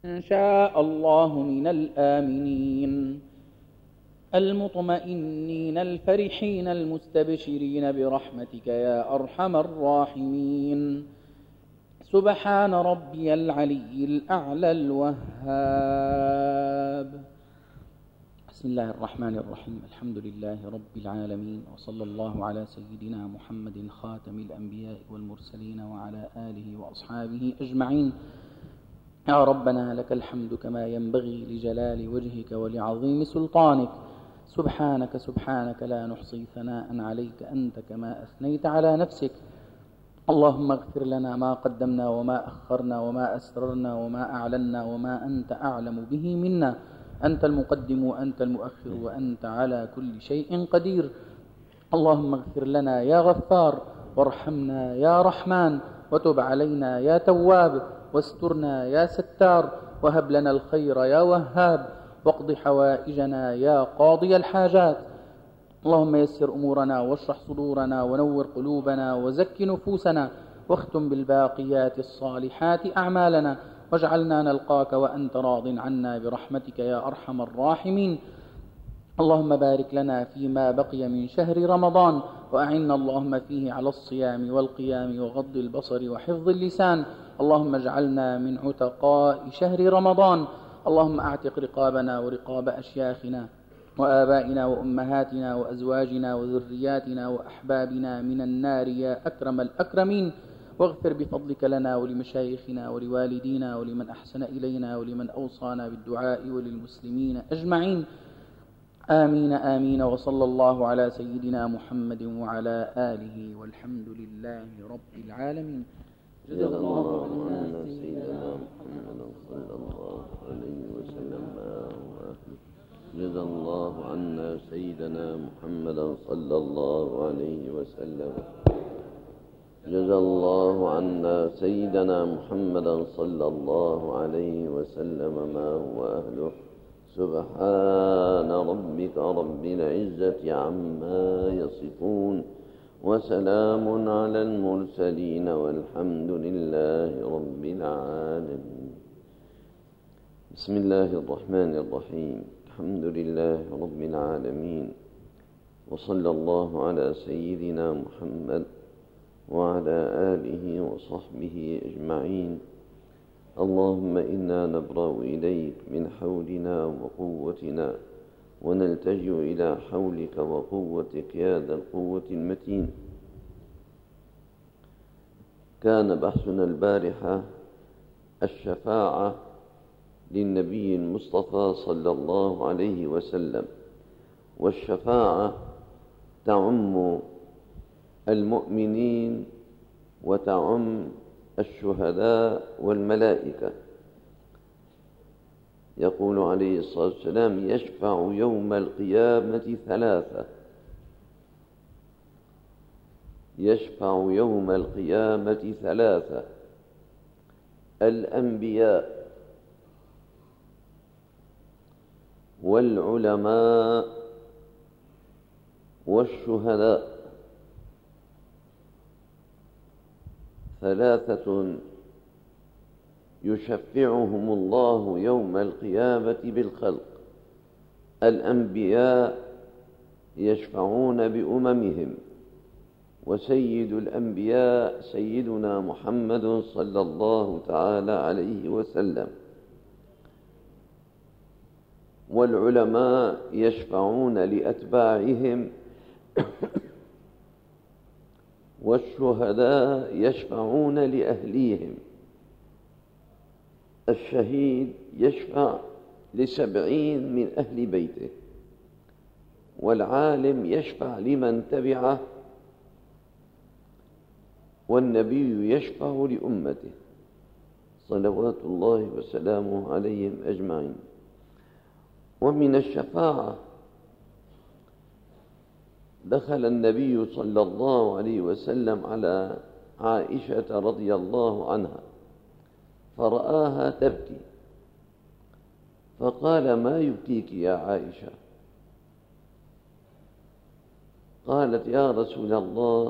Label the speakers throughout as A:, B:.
A: إن شاء الله من الآمنين المطمئنين الفرحين المستبشرين برحمتك يا أرحم الراحمين. سبحان ربي العلي الأعلى الوهاب. بسم الله الرحمن الرحيم. الحمد لله رب العالمين، وصلى الله على سيدنا محمد خاتم الأنبياء والمرسلين وعلى آله وأصحابه أجمعين. يا ربنا لك الحمد كما ينبغي لجلال وجهك ولعظيم سلطانك. سبحانك سبحانك لا نحصي ثناء عليك أنت كما أثنيت على نفسك. اللهم اغفر لنا ما قدمنا وما أخرنا وما أسررنا وما أعلنا وما أنت أعلم به منا. أنت المقدم وأنت المؤخر وأنت على كل شيء قدير. اللهم اغفر لنا يا غفار، وارحمنا يا رحمن، وتب علينا يا تواب، واسترنا يا ستار، وهب لنا الخير يا وهاب، واقض حوائجنا يا قاضي الحاجات. اللهم يسر أمورنا واشرح صدورنا ونور قلوبنا وزك نفوسنا، واختم بالباقيات الصالحات أعمالنا، واجعلنا نلقاك وأنت راض عنا برحمتك يا أرحم الراحمين. اللهم بارك لنا فيما بقي من شهر رمضان، وأعنا اللهم فيه على الصيام والقيام وغض البصر وحفظ اللسان. اللهم اجعلنا من عتقاء شهر رمضان. اللهم اعتق رقابنا ورقاب أشياخنا وآبائنا وأمهاتنا وأزواجنا وذرياتنا وأحبابنا من النار يا أكرم الأكرمين. واغفر بفضلك لنا ولمشايخنا ولوالدينا ولمن أحسن إلينا ولمن أوصانا بالدعاء وللمسلمين أجمعين. آمين آمين. وصلى الله على سيدنا محمد وعلى آله، والحمد لله رب العالمين.
B: جزا الله عنا سيدنا محمد صلى الله عليه وسلم. جزا الله عنا سيدنا محمد صلى الله عليه وسلم. جزا الله عنا سيدنا محمد صلى الله عليه وسلم ما هو أهله. سبحان ربك رب العزة عما يصفون، وسلام على المرسلين، والحمد لله رب العالمين. بسم الله الرحمن الرحيم. الحمد لله رب العالمين، وصلى الله على سيدنا محمد وعلى آله وصحبه أجمعين. اللهم إنا نبرأ إليك من حولنا وقوتنا، ونلتجئ إلى حولك وقوتك يا ذا القوة المتين. كان بحثنا البارحة الشفاعة للنبي المصطفى صلى الله عليه وسلم، والشفاعة تعم المؤمنين وتعم الشهداء والملائكة. يقول عليه الصلاة والسلام: يشفع يوم القيامة ثلاثة. يشفع يوم القيامة ثلاثة: الأنبياء والعلماء والشهداء. ثلاثة يشفعهم الله يوم القيامة بالخلق. الأنبياء يشفعون بأممهم، وسيد الأنبياء سيدنا محمد صلى الله تعالى عليه وسلم. والعلماء يشفعون لأتباعهم، والشهداء يشفعون لأهليهم. الشهيد يشفع ل70 من أهل بيته، والعالم يشفع لمن تبعه، والنبي يشفع لأمته صلوات الله وسلامه عليهم أجمعين. ومن الشفاعة دخل النبي صلى الله عليه وسلم على عائشة رضي الله عنها فرآها تبكي، فقال: ما يبكيك يا عائشة؟ قالت: يا رسول الله،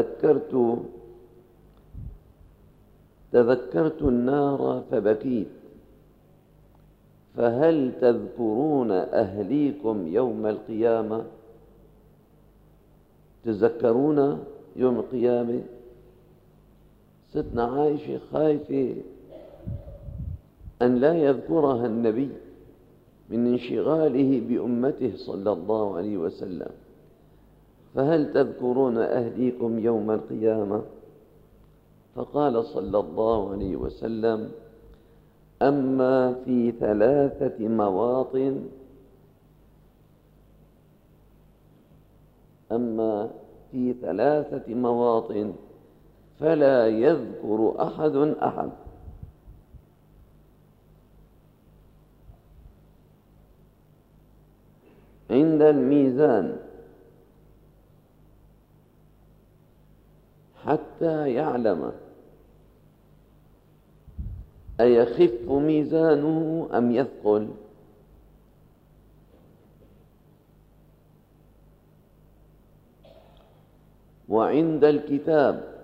B: تذكرت النار فبكيت، فهل تذكرون أهليكم يوم القيامة؟ تذكرون يوم القيامة؟ ستنا عائشة خايفة أن لا يذكرها النبي من انشغاله بأمته صلى الله عليه وسلم. فهل تذكرون أهليكم يوم القيامة؟ فقال صلى الله عليه وسلم: أما في 3 مواطن فلا يذكر أحد. عند الميزان حتى يعلم أيخف ميزانه أم يثقل، وعند الكتاب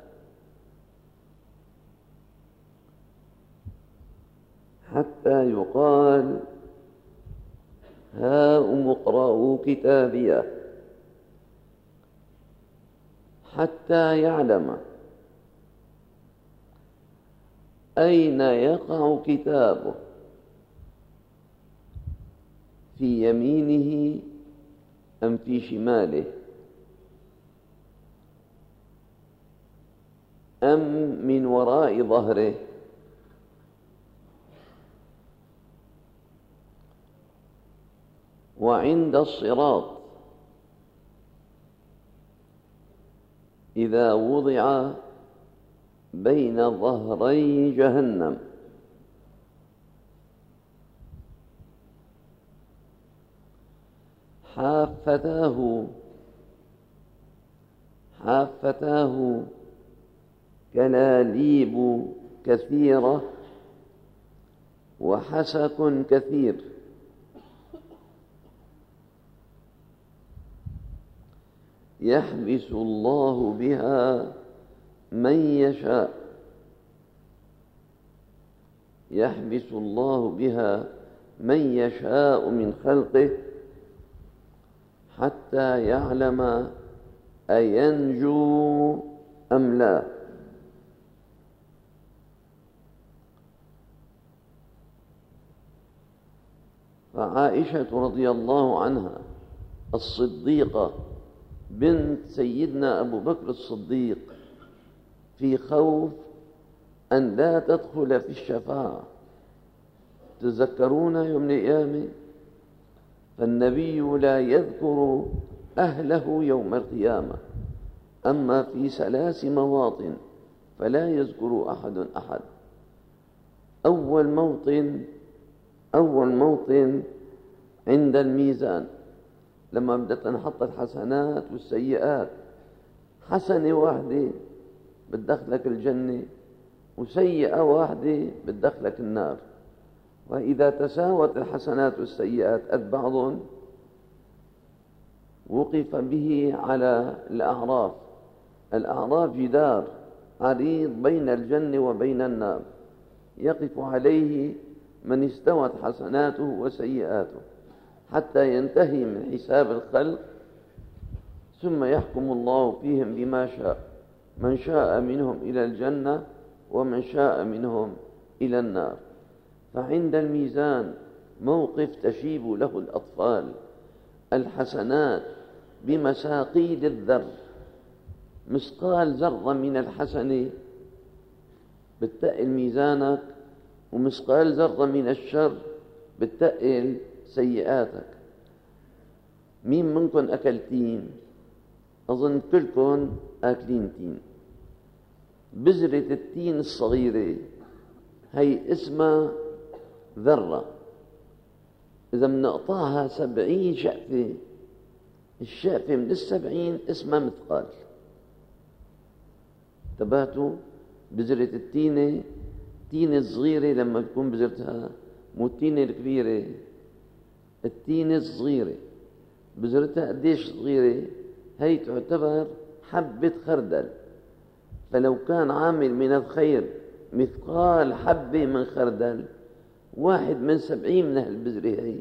B: حتى يقال: هاؤم اقرءوا كتابيه، حتى يعلم أين يقع كتابه، في يمينه أم في شماله، أم من وراء ظهره. وعند الصراط إذا وضع بين ظهري جهنم حافتاه كلاليب كثيرة وحسك كثير، يحبس الله بها من يشاء من خلقه حتى يعلم أينجو أم لا. فعائشة رضي الله عنها الصديقة بنت سيدنا أبو بكر الصديق في خوف أن لا تدخل في الشفاعة. تذكرون يوم القيامة؟ فالنبي لا يذكر أهله يوم القيامة، أما في 3 مواطن فلا يذكر أحد. أول موطن عند الميزان، لما بدأت نحط الحسنات والسيئات. حسنة واحدة بتدخلك الجنة، وسيئة واحدة بتدخلك النار. وإذا تساوت الحسنات والسيئات قد بعض وقف به على الأعراف جدار عريض بين الجنة وبين النار، يقف عليه من استوت حسناته وسيئاته حتى ينتهي من حساب الخلق، ثم يحكم الله فيهم بما شاء، من شاء منهم إلى الجنة ومن شاء منهم إلى النار. فعند الميزان موقف تشيب له الأطفال، الحسنات بمساقيل الذر، مثقال ذرة من الحسنة بتقل ميزانك، ومثقال ذرة من الشر بتقل سيئاتك. مين منكم أكل تين؟ أظن كلكم أكلين تين. بذرة التين الصغيرة هي اسمها ذرة، إذا بنقطعها 70 شقفة، الشقفة من 70 اسمها مثقال. انتبهتوا؟ بذرة التينة الصغيرة لما تكون بذرتها، مو التينة الكبيرة، التينة الصغيرة بذرتها قديش صغيرة؟ هي تعتبر حبة خردل. فلو كان عامل من الخير مثقال حبة من خردل، واحد من 70 من أهل البذرة هي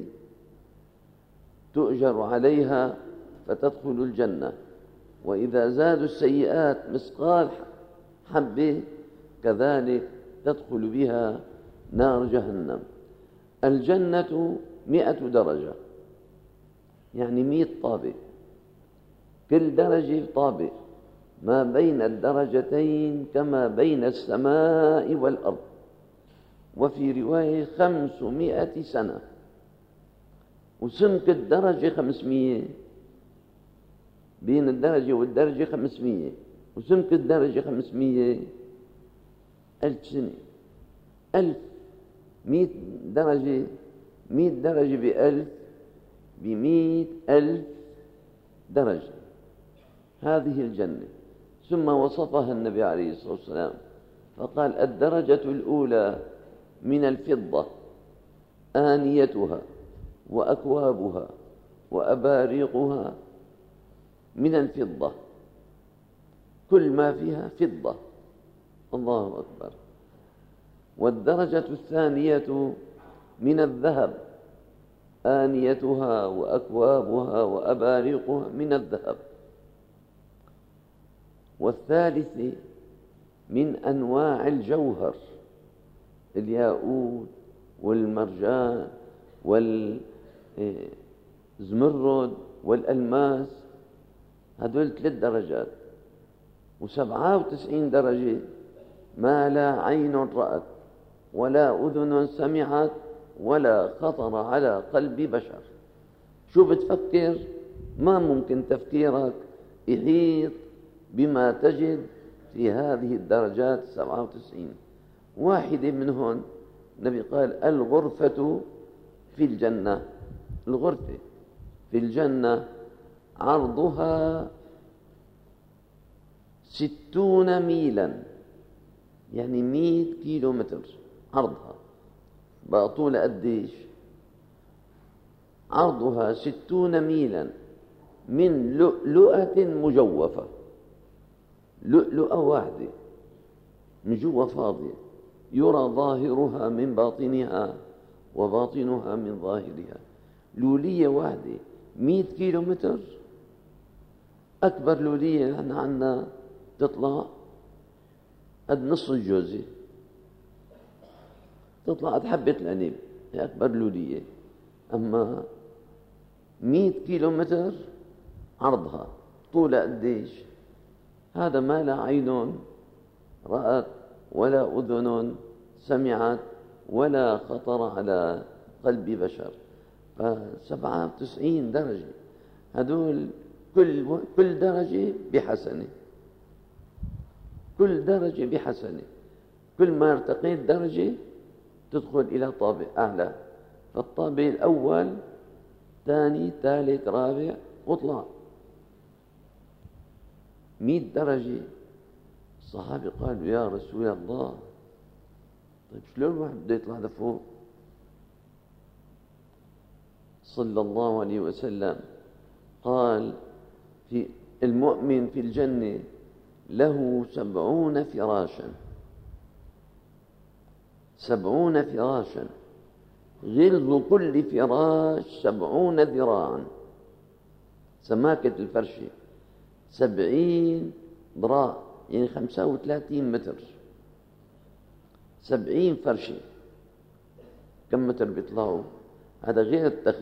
B: تؤجر عليها فتدخل الجنة، وإذا زادوا السيئات مثقال حبة كذلك تدخل بها نار جهنم. الجنة 100 درجة، يعني 100 طابق، كل درجة طابق، ما بين الدرجتين كما بين السماء والأرض. وفي رواية 500 سنة، وسمك الدرجة 500، بين الدرجة والدرجة 500، وسمك الدرجة 500 1000 سنة. 1000 100 درجة، 100 درجة ب1000 ب100,000 درجة. هذه الجنة. ثم وصفها النبي عليه الصلاة والسلام فقال: الدرجة الأولى من الفضة، آنيتها وأكوابها وأباريقها من الفضة، كل ما فيها فضة. الله أكبر. والدرجة الثانية من الذهب، آنيتها وأكوابها وأباريقها من الذهب. والثالث من أنواع الجوهر، الياقوت والمرجان والزمرد والألماس، هذول 3 درجات. و97 درجة ما لا عين رأت ولا أذن سمعت ولا خطر على قلب بشر. شو بتفكر؟ ما ممكن تفكيرك يحيط بما تجد في هذه الدرجات 97. واحدة منهن النبي قال: الغرفة في الجنة. الغرفة في الجنة عرضها 60 ميلا، يعني 100 كيلو متر عرضها. بقى طولها قديش؟ عرضها 60 ميلا من لؤلؤة مجوفة، لؤلؤة واحدة من جوا فاضية، يرى ظاهرها من باطنها وباطنها من ظاهرها. لولية واحدة 100 كيلو متر. أكبر لولية نحن عندنا تطلع قد نصف الجوزة، تطلع قد حبة العنب، هي أكبر لولية. أما 100 كيلو متر عرضها، طولها قديش؟ هذا ما لا عين رأت ولا أذن سمعت ولا خطر على قلب بشر. ف97 درجة، هذول كل درجة بحسنة، كل درجة بحسنة. كل ما ارتقيت درجة تدخل إلى طابق أعلى، فالطابق الأول ثاني ثالث رابع واطلع 100 درجة. الصحابة قالوا: يا رسول الله، طيب شلون واحد بده يطلع لفوق؟ صلى الله عليه وسلم قال: في المؤمن في الجنة له 70 فراشا، 70 فراشا، غلظ كل فراش 70 ذراعا. سماكة الفرشة 70 ذراع، يعني 35 متر. 70 فرشة كم متر بيطلعوا؟ هذا غير التخت.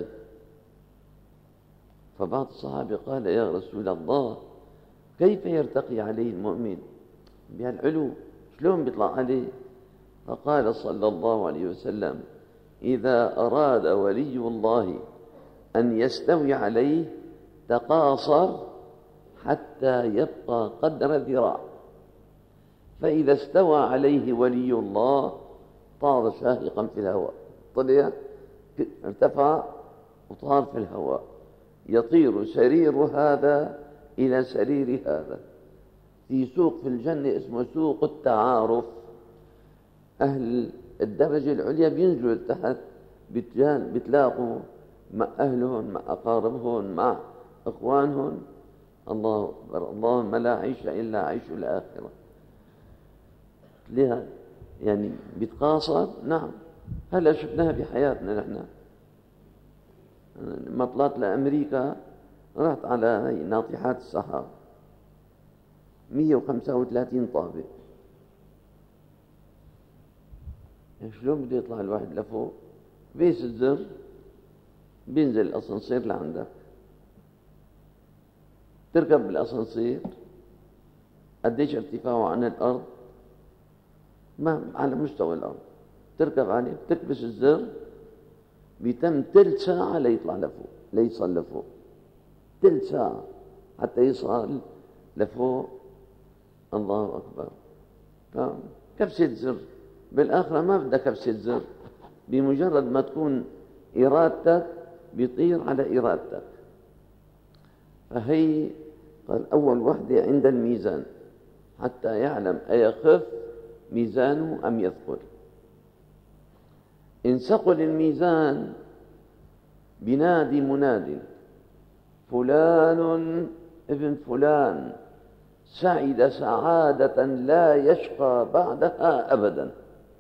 B: فبعض الصحابة قال: يا رسول الله، كيف يرتقي عليه المؤمن بهالعلو؟ شلون بيطلع عليه؟ فقال صلى الله عليه وسلم: إذا أراد ولي الله أن يستوي عليه تقاصر حتى يبقى قدر ذراع، فإذا استوى عليه ولي الله طار شاهقا في الهواء، طلع ارتفع وطار في الهواء، يطير سرير هذا إلى سرير هذا. في سوق في الجنة اسمه سوق التعارف. أهل الدرجة العليا بينزلوا تحت، بتلاقوا مع أهلهم، مع أقاربهم، مع إخوانهم. الله أكبر. اللهم لا عيش إلا عيش الآخرة. لها يعني بيتقاصر، نعم، هلا شفناها بحياتنا نحن. لما طلعت لأمريكا رحت على ناطحات السحاب 135 طابق. يعني شلون بده يطلع الواحد لفوق؟ بيس الزر بينزل الأسانسير لعندك، تركب بالأسانسير قديش ارتفاعه عن الأرض؟ ما على مستوى الأرض، تركب عليه تكبس الزر بيتم ثلث ساعة ليطلع لفوق، ليصل لفوق ثلث ساعة حتى يصل لفوق. الله أكبر. كبسة زر. بالآخرة ما بدها كبسة زر، بمجرد ما تكون إرادتك بيطير على إرادتك. فهي قال أول وحدة عند الميزان حتى يعلم أيخف ميزانه أم يثقل. إن ثقل الميزان بنادي مناد فلان ابن فلان سعد سعادة لا يشقى بعدها أبدا.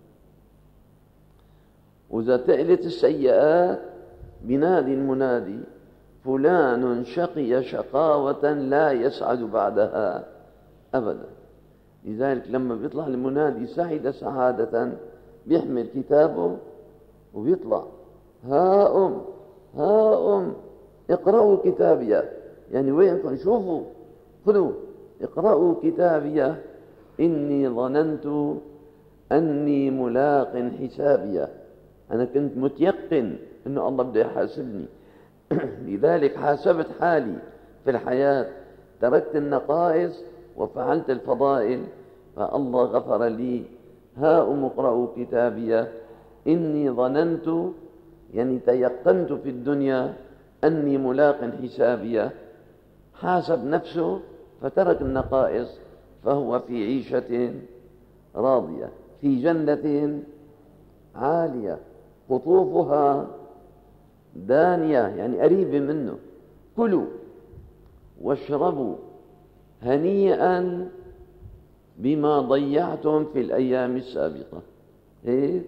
B: وإذا تقلت السيئات بنادي المنادي فلان شقي شقاوة لا يسعد بعدها أبدا. لذلك لما بيطلع المنادي سعد سعادة بيحمل كتابه وبيطلع ها أم اقرأوا كتابي. يعني وينكم شوفوا خذوا اقرأوا كتابي إني ظننت أني ملاق حسابي. أنا كنت متيقن أنه الله بده يحاسبني لذلك حاسبت حالي في الحياة، تركت النقائص وفعلت الفضائل فالله غفر لي. ها اقرأوا كتابي إني ظننت، يعني تيقنت في الدنيا أني ملاق حسابي. حاسب نفسه فترك النقائص فهو في عيشة راضية في جنة عالية قطوفها دانية، يعني قريبة منه. كلوا واشربوا هنيئا بما ضيعتم في الأيام السابقة. إيه؟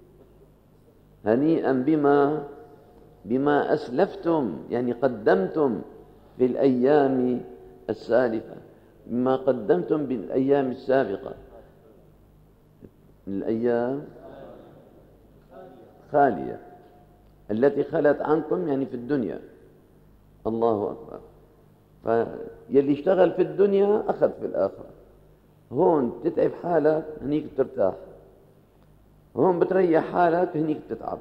B: هنيئا بما أسلفتم، يعني قدمتم في الأيام السالفة، بما قدمتم بالأيام السابقة. الأيام خالية التي خلت عنكم يعني في الدنيا. الله أكبر. فيلي اشتغل في الدنيا أخذ في الآخرة. هون تتعب حالك هنيك بترتاح، هون بتريح حالك هنيك بتتعب.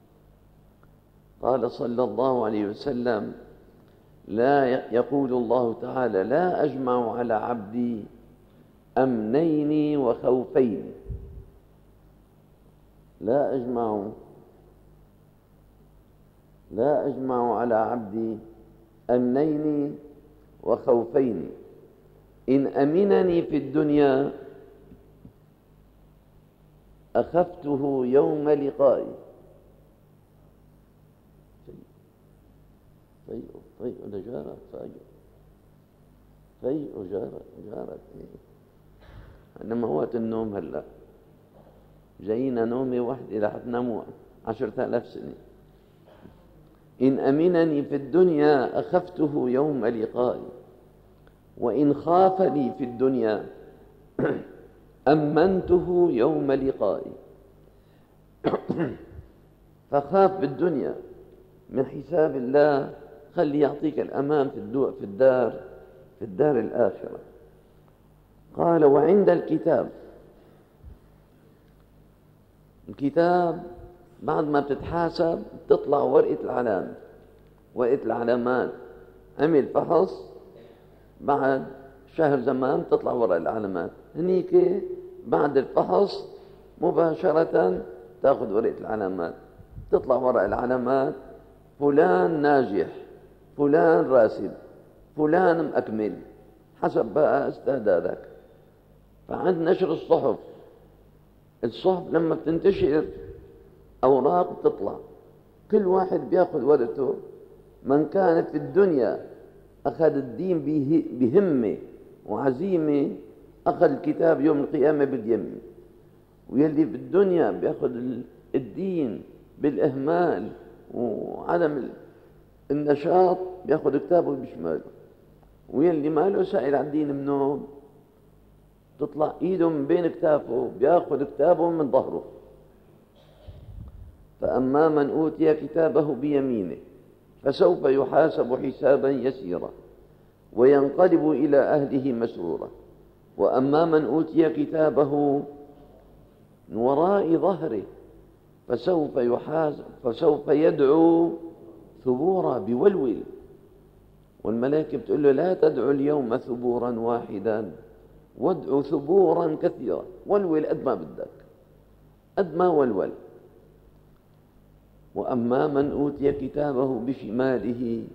B: قال صلى الله عليه وسلم لا يقول الله تعالى لا أجمع على عبدي أمنين وخوفين. لا أجمع على عبدي أمنين وخوفين. إن أمنني في الدنيا أخفته يوم لقائي. فيء لجارك فيء جارك. إنما وقت النوم هلأ جاينا نومي وحدي رح تناموا 10,000 سنة. إن أمنني في الدنيا أخفته يوم لقائي وإن خاف لي في الدنيا أمنته يوم لقائي. فخاف بالدنيا من حساب الله، خلي يعطيك الأمان في الدار الآخرة. قال وعند الكتاب بعد ما بتتحاسب تطلع ورقة العلامات. عمل فحص بعد شهر زمان تطلع ورقة العلامات. هنيك بعد الفحص مباشرة تأخذ ورقة العلامات، تطلع ورقة العلامات فلان ناجح، فلان راسب، فلان مأكمل، حسب بقى استعدادك. فعند نشر الصحف لما بتنتشر أوراق بتطلع، كل واحد بياخذ ورقته. من كانت في الدنيا أخذ الدين بهمة وعزيمة أخذ الكتاب يوم القيامة باليم، ويلي في الدنيا بياخذ الدين بالإهمال وعدم النشاط بياخذ كتابه بشماله، ويلي ماله سائل عن الدين منهم تطلع ايده من بين كتافه بياخذ كتابه من ظهره. فأما من أوتي كتابه بيمينه فسوف يحاسب حسابا يسيرا وينقلب إلى أهله مسرورا، وأما من أوتي كتابه من وراء ظهره فسوف يدعو ثبورا بيولول، والملائكة بتقول له لا تدعو اليوم ثبورا واحدا وادعو ثبورا كثيرا، ولول قد ما بدك قد ما ولول. وأما من أوتي كتابه بشماله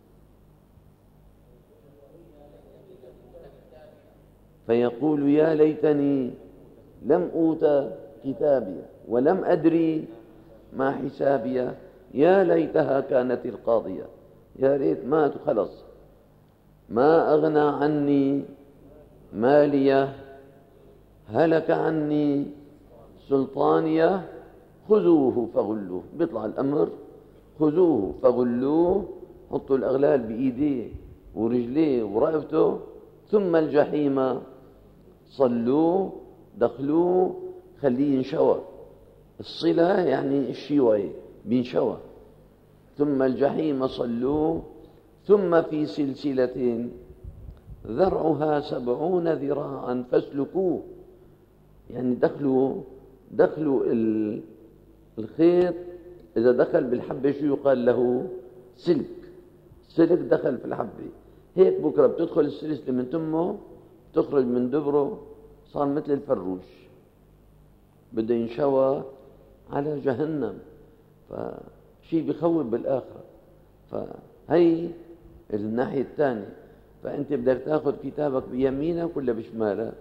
B: فيقول يا ليتني لم أوت كتابي ولم أدري ما حسابي يا ليتها كانت القاضية. يا ريت مات خلص، ما أغنى عني مالية هلك عني سلطانية خذوه فغلوه. بيطلع الأمر خذوه فغلوه، حطوا الأغلال بإيديه ورجليه ورقبته، ثم الجحيم صلوه دخلوه خليه ينشوى. الصلة يعني الشيوى بينشوى. ثم الجحيم صلوه ثم في سلسلة ذرعها 70 ذراعا فاسلكوه. يعني دخلوا الخيط، إذا دخل بالحبة شو يقال له؟ سلك دخل في الحبة. هيك بكرة بتدخل السلسلة من تمه تخرج من دبره صار مثل الفروش، بده ينشوى على جهنم، فشيء بخوف بالآخرة. فهي الناحية الثانية. فأنت بدك تأخذ كتابك بيمينك ولا بشمالك؟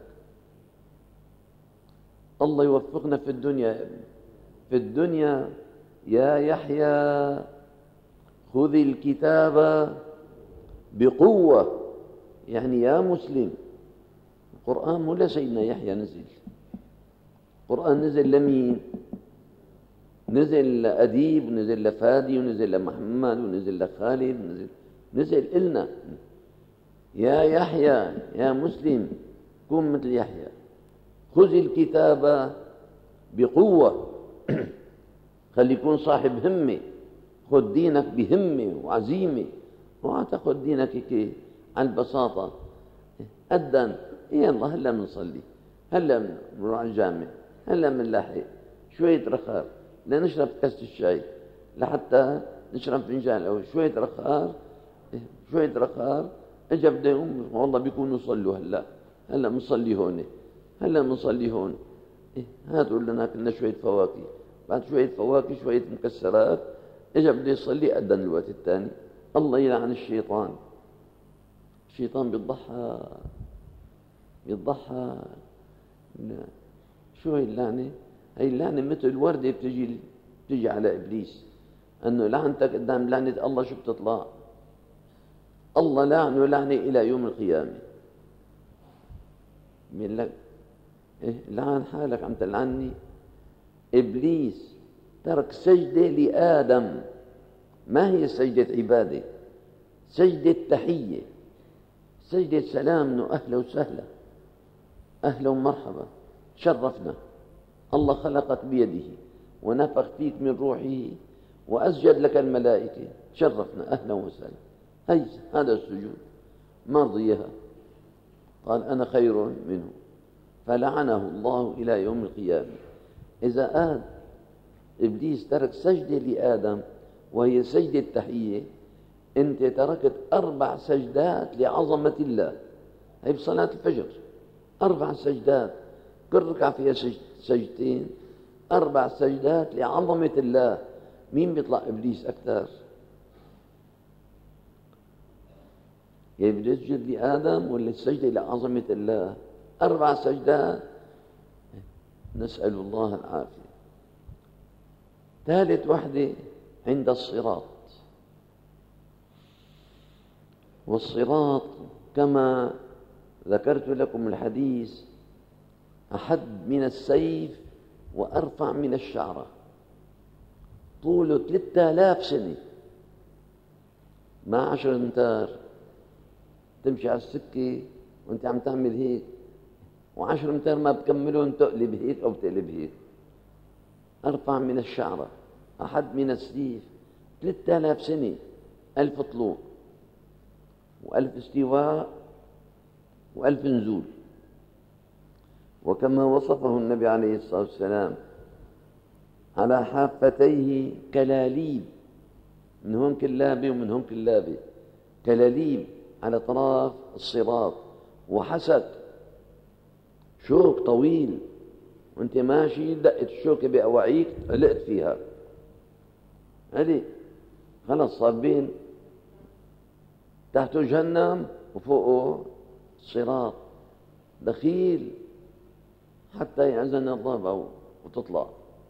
B: الله يوفقنا في الدنيا. في الدنيا يا يحيى خذ الكتاب بقوة، يعني يا مسلم. القرآن مو لسيدنا يحيى نزل، القرآن نزل لمين؟ نزل لأديب ونزل لفادي ونزل لمحمد ونزل لخالد نزل إلنا. يا يحيى يا مسلم كن مثل يحيى، خذ الكتاب بقوة خلي يكون صاحب همة، خذ دينك بهمة وعزيمة، وما تأخذ دينك هيك على البساطة. أدن يلا هلا بنصلي، هلا بنروح على الجامع، هلا بنلاحق شوية رخار لنشرب كاسة الشاي، لحتى نشرب فنجان أو شوية رخار اجا بده يقوم والله بيكونوا صلوا هلا بنصلي هون هاتوا لنا كنا شوية فواكه، بعد شوية فواكه شوية مكسرات اجا بده يصلي أذن الوقت الثاني. الله يلعن الشيطان بيضحى. شو هي اللعنة؟ هي اللعنة مثل الوردة بتجي على إبليس، أنه لعنتك قدام لعنة الله شو بتطلع؟ الله لعنه لعنة إلى يوم القيامة. بيقول لك لعن حالك عم تلعني. إبليس ترك سجدة لآدم، ما هي سجدة عبادة، سجدة تحية، سجدة سلام، إنه أهلا وسهلا أهلا ومرحبا شرفنا، الله خلقك بيده ونفخ فيك من روحه وأسجد لك الملائكة، شرفنا أهلا وسهلا. هذا السجود ما رضيها، قال أنا خير منه، فلعنه الله إلى يوم القيامة. إذا إبليس ترك سجدة لآدم وهي سجدة التحية، أنت تركت 4 سجدات لعظمة الله. هي بصلاة الفجر 4 سجدات، كل ركعة فيها سجدتين، 4 سجدات لعظمة الله. مين بيطلع إبليس أكثر؟ يعني بده يسجد لآدم ولا السجدة لعظمة الله؟ 4 سجدات، نسأل الله العافية. ثالث وحدة عند الصراط، والصراط كما ذكرت لكم الحديث أحد من السيف وأرفع من الشعرة. طوله 3000 سنة، ما 10 أمتار. تمشي على السكة وانت عم تعمل هيك، و10 أمتار ما بكملون، تقلب هيك أو بتقلب هيك. أرفع من الشعرة، أحد من السيف، 3000 سنة، 1000 طلوع و1000 استواء و1000 نزول. وكما وصفه النبي عليه الصلاة والسلام على حافتيه كلاليب، من هون كلابة ومن هون كلابة، كلاليب على طراف الصراط، وحسك شوك طويل، وانت ماشي دقت الشوكة بأواعيك فلقت فيها، هذه خلص صار بين تحته جهنم وفوقه الصراط، دخيل حتى يأذن الضبع وتطلع.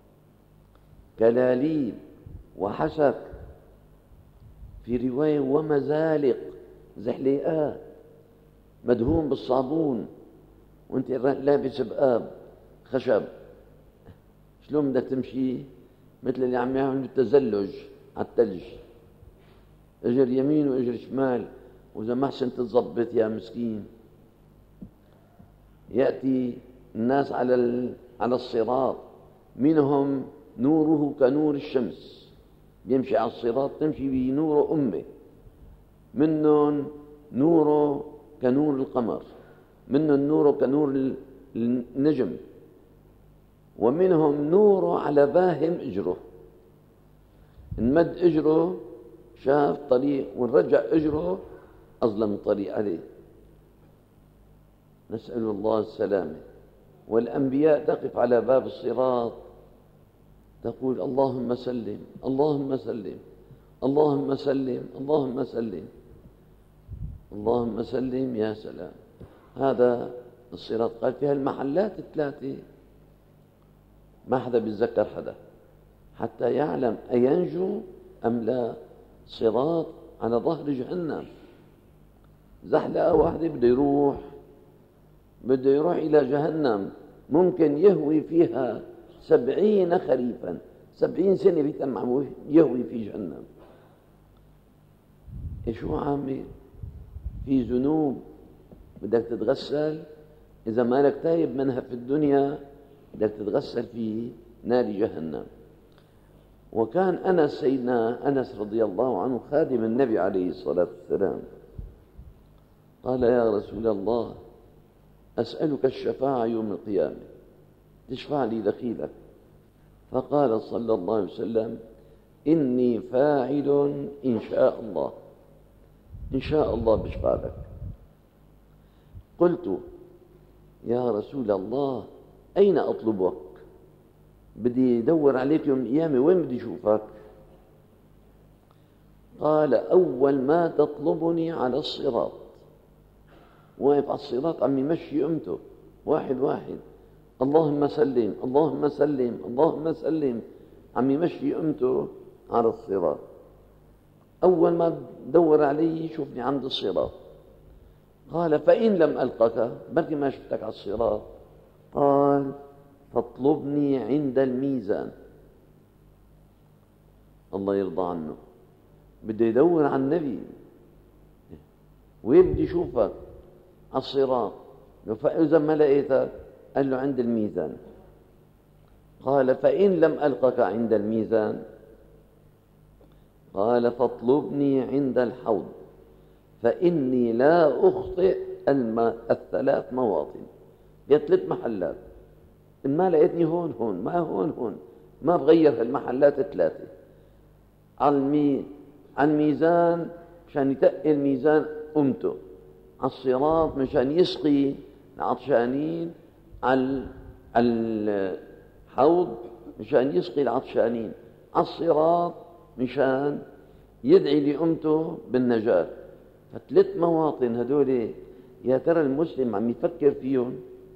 B: كلاليب وحسك، في رواية ومزالق، زحليقات مدهون بالصابون، وانت لابس بقاب خشب، شلون بدك تمشي؟ مثل اللي عم يعملوا التزلج على الثلج، اجر يمين واجر شمال، واذا ما حسنت تظبط يا مسكين. يأتي الناس على الصراط، منهم نوره كنور الشمس، بيمشي على الصراط تمشي بنور أمه، منهم نوره كنور القمر، منهم نوره كنور النجم، ومنهم نوره على باهم اجره، انمد اجره شاف طريق ونرجع اجره اظلم الطريق عليه، نسأل الله السلامة. والأنبياء تقف على باب الصراط تقول اللهم سلم اللهم سلم اللهم سلم اللهم سلم اللهم سلم. يا سلام، هذا الصراط قال فيها المحلات الثلاثة ما حدا بيتذكر حدا حتى يعلم أينجو أم لا. صراط على ظهر جهنم، زحلقة واحدة بده يروح إلى جهنم، ممكن يهوي فيها 70 خريفا، 70 سنة بيتم يهوي في جهنم. شو عامل؟ في ذنوب بدك تتغسل، إذا مالك تايب منها في الدنيا بدك تتغسل في نار جهنم. وكان سيدنا أنس رضي الله عنه خادم النبي عليه الصلاة والسلام، قال يا رسول الله أسألك الشفاعة يوم القيامة، تشفع لي دخيلك. فقال صلى الله عليه وسلم إني فاعل إن شاء الله، إن شاء الله بشفع لك. قلت يا رسول الله أين أطلبك؟ بدي أدور عليك يوم القيامة، وين بدي أشوفك؟ قال أول ما تطلبني على الصراط، واقف على الصراط عم يمشي أمته واحد واحد، اللهم سلم اللهم سلم اللهم سلم، عم يمشي أمته على الصراط. أول ما تدور علي شوفني عند الصراط. قال فإن لم ألقك، بلكي ما شفتك على الصراط، قال فاطلبني عند الميزان. الله يرضى عنه، بده يدور على النبي، وين بدي أشوفك؟ على الصراط. فإذا ما لقيتك قال له عند الميزان. قال فإن لم ألقك عند الميزان، قال فاطلبني عند الحوض فإني لا أخطئ 3 مواطن، هي 3 محلات، إن ما لقيتني هون ما هون ما بغير هالمحلات 3. على الميزان مشان يتقي الميزان أمته، على الصراط مشان يسقي العطشانين، على الحوض مشان يسقي العطشانين، على الصراط مشان يدعي لأمته بالنجاة. ف3 مواطن هدول يا ترى المسلم عم يفكر فيهم.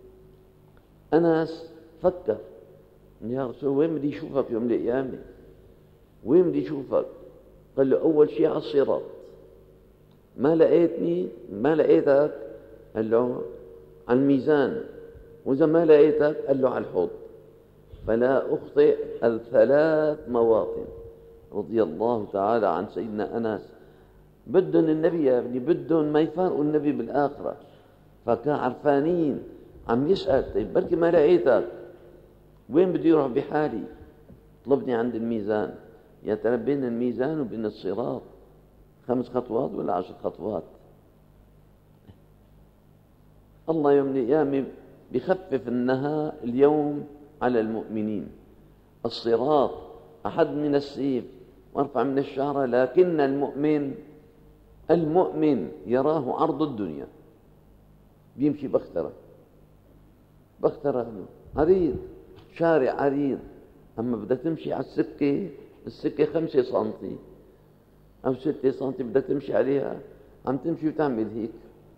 B: أنس فكر يا رسول وين بدي أشوفك يوم القيامة؟ وين بدي أشوفك؟ قال له أول شيء على الصراط، ما لقيتك قال له على الميزان، وإذا ما لقيتك قال له على الحوض. فلا أخطئ 3 مواطن، رضي الله تعالى عن سيدنا أنس، بدهم النبي يا ابني، بدهم ما يفارقوا النبي بالآخرة، فكان عرفانين. عم يسأل طيب بركي ما لقيتك، وين بدي يروح بحالي؟ طلبني عند الميزان. يا ترى بين الميزان وبين الصراط 5 خطوات ولا 10 خطوات؟ الله يوم القيامة بخفف النهار اليوم على المؤمنين. الصراط أحد من السيف وارفع من الشعرة، لكن المؤمن يراه عرض الدنيا، بيمشي بخترة عريض، شارع عريض. أما بدك تمشي على السكة 5 سنتي أو 6 سنتي بدك تمشي عليها، عم تمشي وتعمل هيك،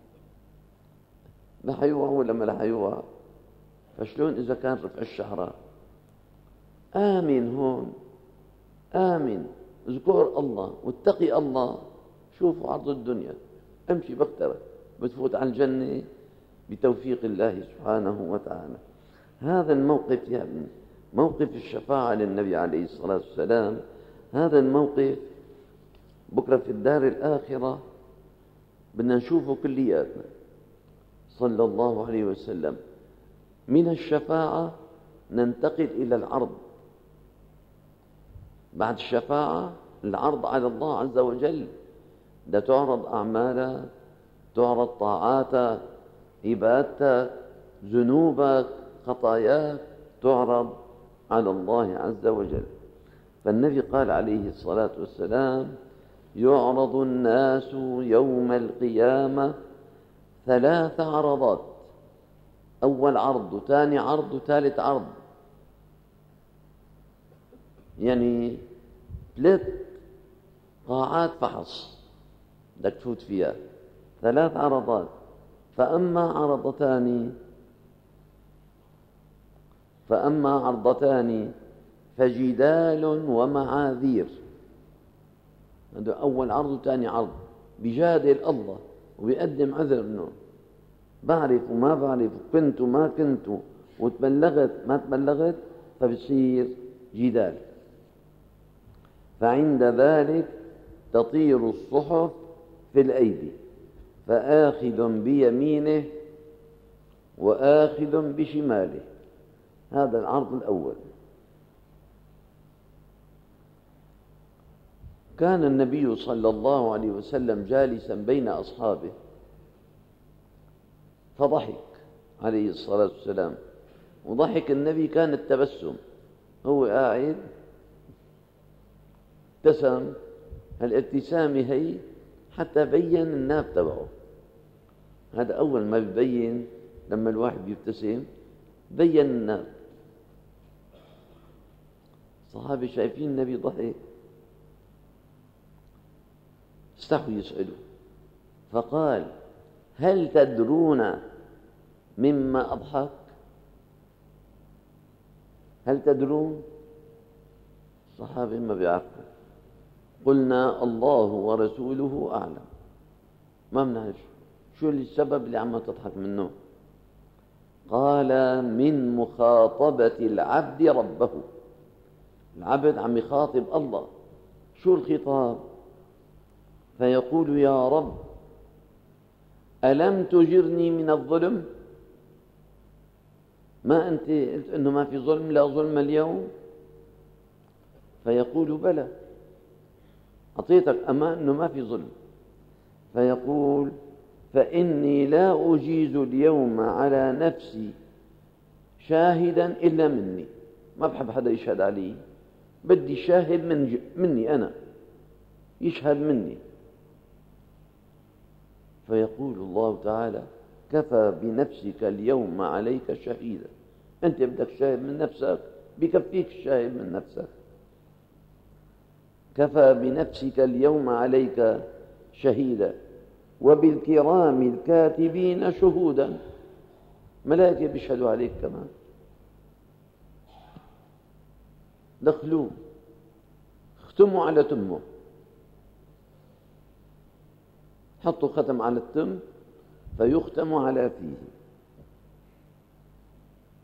B: لا حيوقع ولا ما لا حيوقع. فشلون إذا كان رفع الشعرة؟ آمن هون، آمن، اذكر الله واتقي الله. شوفوا عرض الدنيا، امشي بخترة بتفوت على الجنة بتوفيق الله سبحانه وتعالى. هذا الموقف يا ابني، موقف الشفاعة للنبي عليه الصلاة والسلام، هذا الموقف بكرة في الدار الآخرة بدنا نشوفه كلياتنا صلى الله عليه وسلم. من الشفاعة ننتقل إلى العرض، بعد الشفاعة العرض على الله عز وجل. ده تعرض أعمالك، تعرض طاعاتك، عبادتك، ذنوبك، خطاياك، تعرض على الله عز وجل. فالنبي قال عليه الصلاة والسلام: يعرض الناس يوم القيامة 3 عرضات، أول عرض وثاني عرض وثالث عرض، يعني 3 قاعات فحص بدك تفوت فيها، 3 عرضات. فأما عرضتان فجدال ومعاذير. هذا أول عرض وثاني عرض، بيجادل الله وبيقدم عذر إنه بعرف وما بعرف، كنت وما كنت، وتبلغت ما تبلغت، فبصير جدال. فعند ذلك تطير الصحف في الأيدي، فآخذ بيمينه وآخذ بشماله. هذا العرض الأول. كان النبي صلى الله عليه وسلم جالسا بين أصحابه فضحك عليه الصلاة والسلام، وضحك النبي كان التبسم، هو قاعد ابتسم. هالابتسامة هي حتى بين الناب تبعه. هذا أول ما بيبين لما الواحد بيبتسم بين الناب. الصحابة شايفين النبي ضحك، استحوا يسألوا، فقال: هل تدرون مما أضحك؟ هل تدرون؟ الصحابة ما بيعرفوا. قلنا: الله ورسوله أعلم. ما بنعرف شو السبب اللي عم تضحك منه. قال: من مخاطبة العبد ربه. العبد عم يخاطب الله. شو الخطاب؟ فيقول: يا رب، ألم تجرني من الظلم؟ ما أنت قلت أنه ما في ظلم، لا ظلم اليوم؟ فيقول: بلى، أعطيتك أمان أنه ما في ظلم. فيقول: فإني لا أجيز اليوم على نفسي شاهدا إلا مني. ما بحب حدا يشهد علي، بدي شاهد مني أنا، يشهد مني. فيقول الله تعالى: كفى بنفسك اليوم عليك شهيدا. أنت بدك شاهد من نفسك، بكفيك الشاهد من نفسك. كفى بنفسك اليوم عليك شهيدا وبالكرام الكاتبين شهودا. ملائكة بيشهدوا عليك كمان. دخلوه، ختموا على تمه، حطوا ختم على التم فيختم على فيه،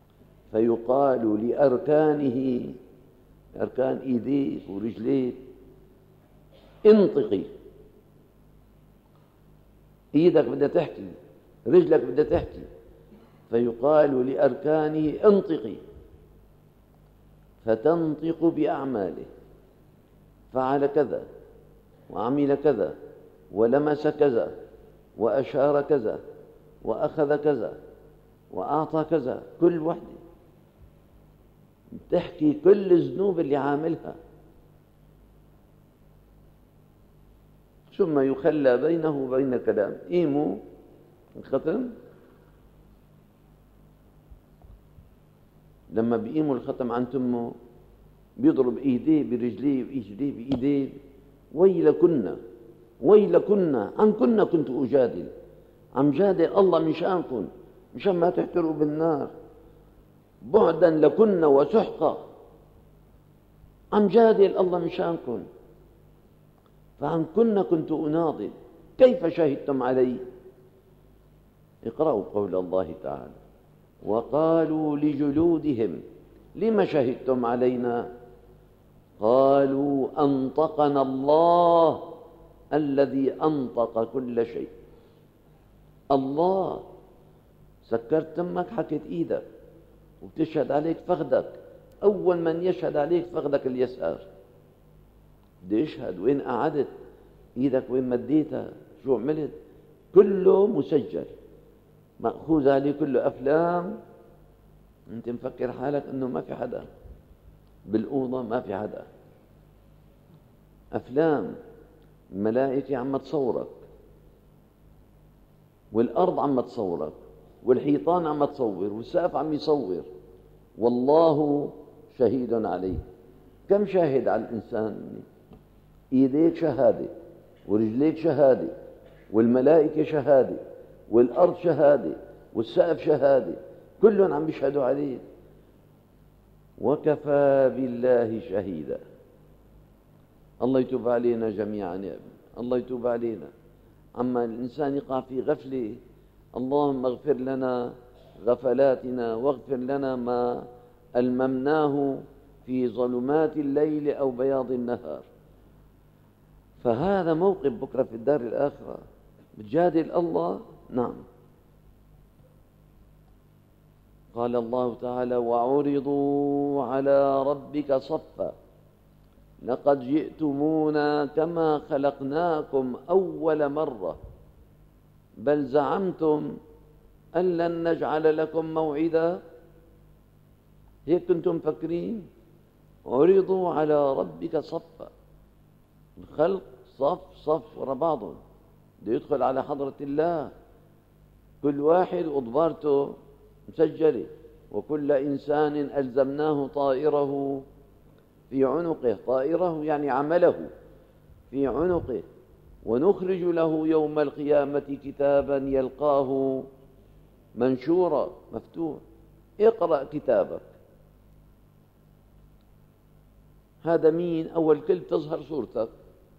B: فيقال لأركانه، أركان إيديه ورجليه انطقي. ايدك بدها تحكي، رجلك بدها تحكي، فيقال لأركانه انطقي، فتنطق بأعماله. فعل كذا وعمل كذا ولمس كذا وأشار كذا وأخذ كذا وأعطى كذا، كل وحدة تحكي كل الذنوب اللي عاملها. ثم يخلى بينه وبين كلام. قيموا الختم، لما بيقيموا الختم عن تمه بيضرب ايديه برجليه وايديه بايديه. ويلكن ويلكن، عن كنا كنت اجادل، عم جادل الله مشانكم، مشان ما تحترقوا بالنار. بعدا لكن وسحقا، عم جادل الله مشانكم، فعن كنا كنت اناضل، كيف شهدتم علي؟ اقرأوا قول الله تعالى: وقالوا لجلودهم لم شهدتم علينا؟ قالوا أنطقنا الله الذي أنطق كل شيء. الله سكرت تمك، حكت إيدك، وبتشهد عليك فخذك. أول من يشهد عليك فخذك اليسار. بدي يشهد وين قعدت، إيدك وين مديتها، شو عملت، كله مسجل مأخوذ عليه، كله أفلام. أنت مفكر حالك أنه ما في حدا بالأوضة، ما في حدا، أفلام. الملائكة عم تصورك، والأرض عم تصورك، والحيطان عم تصور، والسقف عم يصور، والله شهيد عليه. كم شاهد على الإنسان؟ إيديك شهادة، ورجليك شهادة، والملائكة شهادة، والأرض شهادة، والسقف شهادة، كلهم عم بيشهدوا عليه. وكفى بالله شهيدا. الله يتوب علينا جميعا يا ابن، الله يتوب علينا. أما الإنسان يقع في غفلة، اللهم اغفر لنا غفلاتنا، واغفر لنا ما ألممناه في ظلمات الليل أو بياض النهار. فهذا موقف بكرة في الدار الآخرة. بتجادل الله؟ نعم. قال الله تعالى: وعرضوا على ربك صفا لقد جئتمونا كما خلقناكم أول مرة بل زعمتم أن لن نجعل لكم موعدا. هيك كنتم مفكرين؟ عرضوا على ربك صفا، الخلق صف ورا بعضهم، بده يدخل على حضرة الله، كل واحد وضبارته مسجلة، وكل إنسان ألزمناه طائره في عنقه. طائره يعني عمله في عنقه، ونخرج له يوم القيامة كتابا يلقاه منشورا مفتوح. اقرأ كتابك. هذا مين؟ أول كل تظهر صورتك،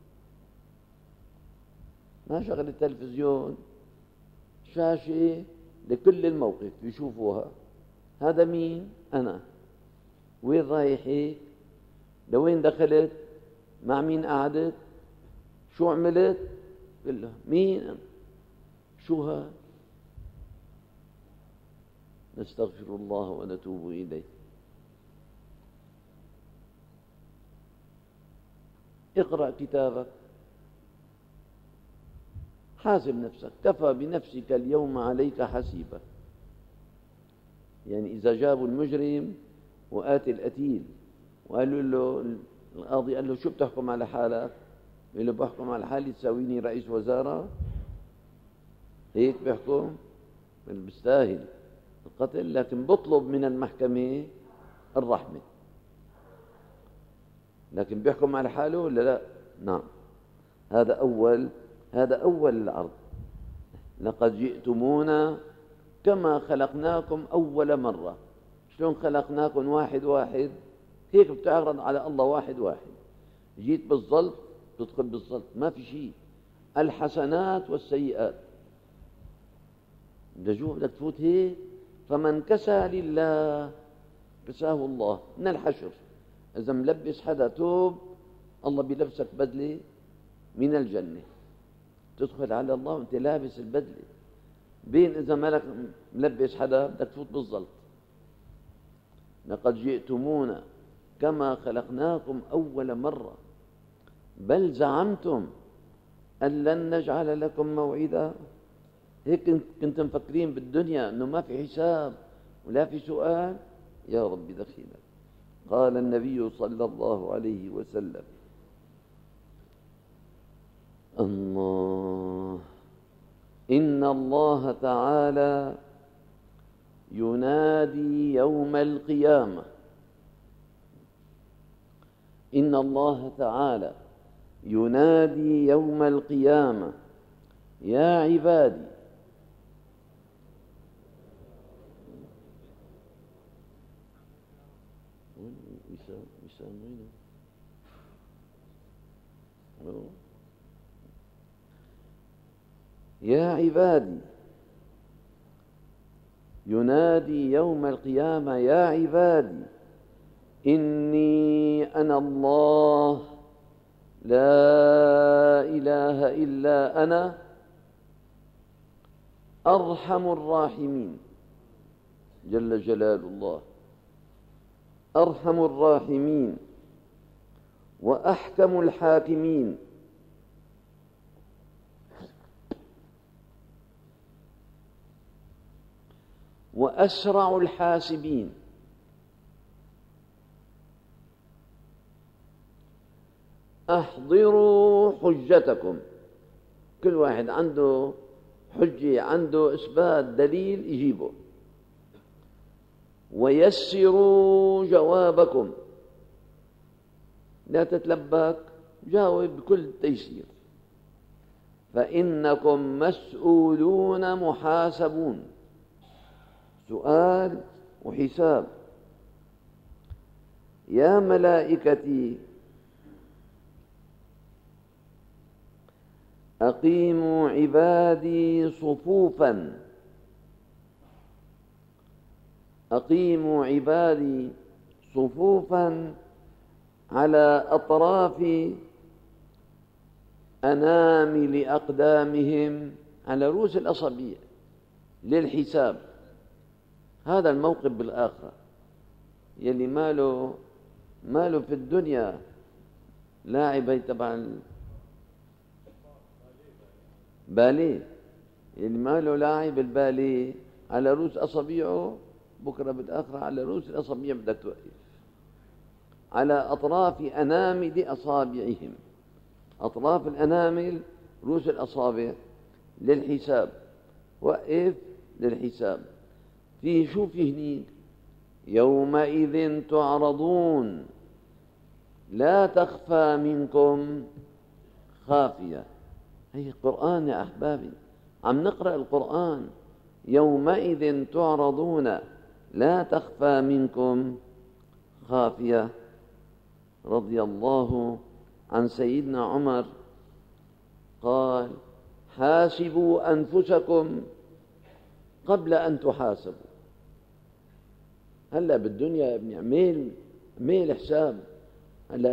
B: ما شغل التلفزيون، شاشة لكل الموقف يشوفوها. هذا مين؟ أنا. وين رايح؟ لوين دخلت؟ مع مين قعدت؟ شو عملت؟ كلها مين أنا؟ شو ها؟ نستغفر الله ونتوب إليه. اقرأ كتابك، حاسب نفسك، كفى بنفسك اليوم عليك حسيبا. يعني إذا جابوا المجرم وآتي القتيل وقالوا له، القاضي قال له: شو بتحكم على حالك؟ قال له: بحكم على حالي تساويني رئيس وزارة. هيك بيحكم؟ بيستاهل القتل، لكن بطلب من المحكمة الرحمة. لكن بيحكم على حاله ولا لا؟ نعم. هذا أول العرض. لقد جئتمونا كما خلقناكم أول مرة. شلون خلقناكم؟ واحد واحد، هيك بتعرض على الله واحد واحد. جيت بالظلف تدخل بالظلف، ما في شيء. الحسنات والسيئات، بدك تفوت هيك. فمن كسى لله كساه الله من الحشر. إذا ملبس حدا توب، الله بيلبسك بدلة من الجنة. تدخل على الله وانت لابس البدلة، بين إذا مالك ملبس حدا بدك تفوت بالزلط. لقد جئتمونا كما خلقناكم أول مرة بل زعمتم أن لن نجعل لكم موعدا. هيك كنتم مفكرين بالدنيا أنه ما في حساب ولا في سؤال؟ يا رب دخيلك. قال النبي صلى الله عليه وسلم: الله إن الله تعالى ينادي يوم القيامة، إن الله تعالى ينادي يوم القيامة: يا عبادي يا عبادي، ينادي يوم القيامة: يا عبادي إني أنا الله لا إله إلا أنا أرحم الراحمين. جل جلال الله، أرحم الراحمين وأحكم الحاكمين، وأسرع الحاسبين. أحضروا حجتكم، كل واحد عنده حجة، عنده إثبات دليل يجيبه. ويسروا جوابكم، لا تتلبك، جاوب بكل تيسير. فإنكم مسؤولون محاسبون، سؤال وحساب. يا ملائكتي أقيموا عبادي صفوفا، أقيموا عبادي صفوفا على أطراف أنامل أقدامهم، على رؤوس الأصابع للحساب. هذا الموقف بالآخرة يلي ماله في الدنيا لاعب تبع باليه، يلي ماله لاعب الباليه على رؤوس أصابعه، بكرة بالآخرة على رؤوس الأصابع بدك توقف، على أطراف أنامل أصابعهم، أطراف الأنامل رؤوس الأصابع للحساب. وقف للحساب. فيه شو فيه هنيك؟ يومئذ تعرضون لا تخفى منكم خافية. هي القرآن يا أحبابي، عم نقرأ القرآن. يومئذ تعرضون لا تخفى منكم خافية. رضي الله عن سيدنا عمر قال: حاسبوا أنفسكم قبل أن تحاسبوا. هلأ بالدنيا يا ابني عميل حساب. هلأ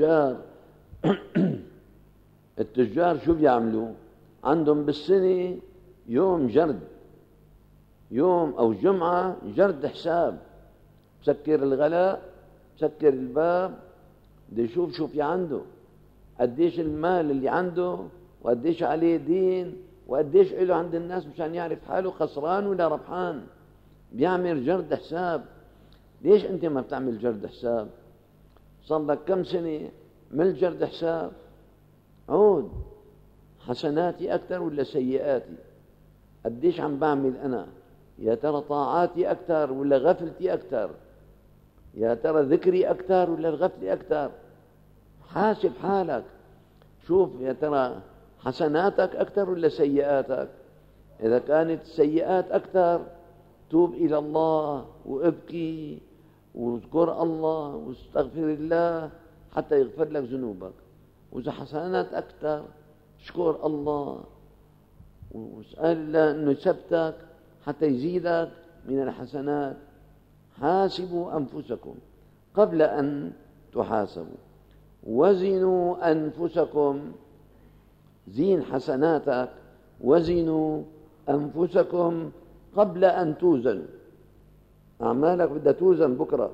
B: التجار شو بيعملوا؟ عندهم بالسنة يوم جرد، يوم أو جمعة جرد حساب. بسكر الغلاء، بسكر الباب، بده يشوف شو في عنده، قديش المال اللي عنده، وقديش عليه دين، وقديش له عند الناس، مشان يعرف حاله خسران ولا ربحان. بيعمل جرد حساب. ليش أنت ما بتعمل جرد حساب؟ صار لك كم سنة من جرد حساب؟ عود حسناتي أكثر ولا سيئاتي؟ قديش عم بعمل أنا؟ يا ترى طاعاتي أكثر ولا غفلتي أكثر؟ يا ترى ذكري أكثر ولا الغفلة أكثر؟ حاسب حالك، شوف يا ترى حسناتك أكثر ولا سيئاتك. إذا كانت السيئات أكثر توب إلى الله وابكي واذكر الله واستغفر الله حتى يغفر لك ذنوبك. وإذا حسنات أكثر اشكر الله واسأل الله أنه يثبتك حتى يزيدك من الحسنات. حاسبوا أنفسكم قبل أن تحاسبوا، وزنوا أنفسكم زين حسناتك، وزنوا أنفسكم قبل أن توزنوا. أعمالك بدها توزن بكرة.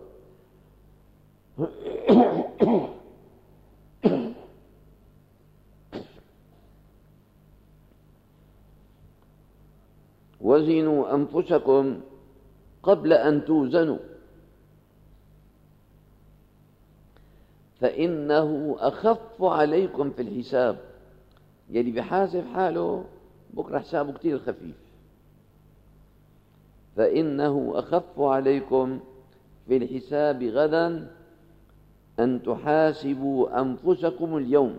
B: وزنوا أنفسكم قبل أن توزنوا فإنه أخف عليكم في الحساب. يلي بحاسب حاله بكرة حسابه كتير خفيف. فإنه أخف عليكم في الحساب غدا أن تحاسبوا أنفسكم اليوم.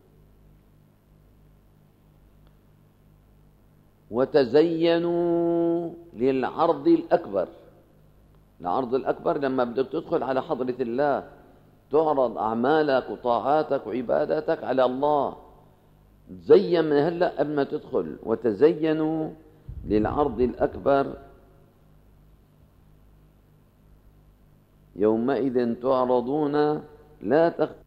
B: وتزينوا للعرض الأكبر. العرض الأكبر لما بدك تدخل على حضرة الله، تعرض أعمالك وطاعاتك وعباداتك على الله، تزين من هلأ قبل ما تدخل. وتزينوا للعرض الأكبر يومئذ تعرضون لا تخفى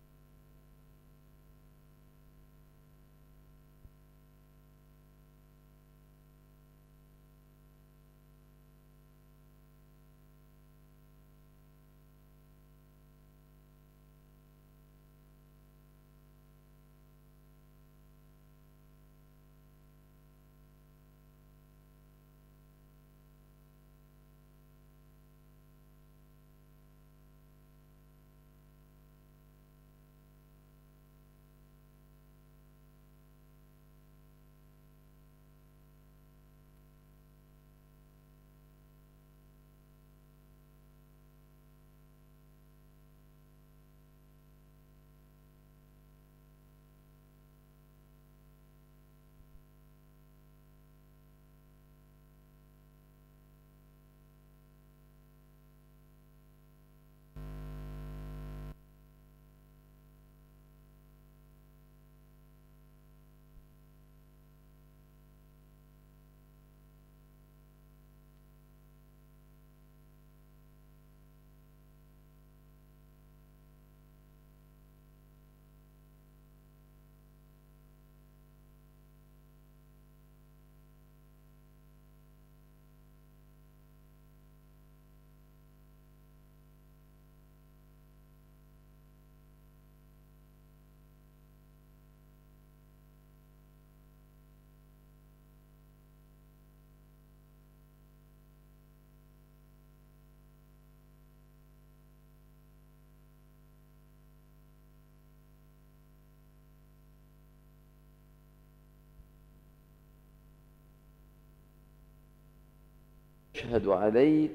B: تشهد عليك،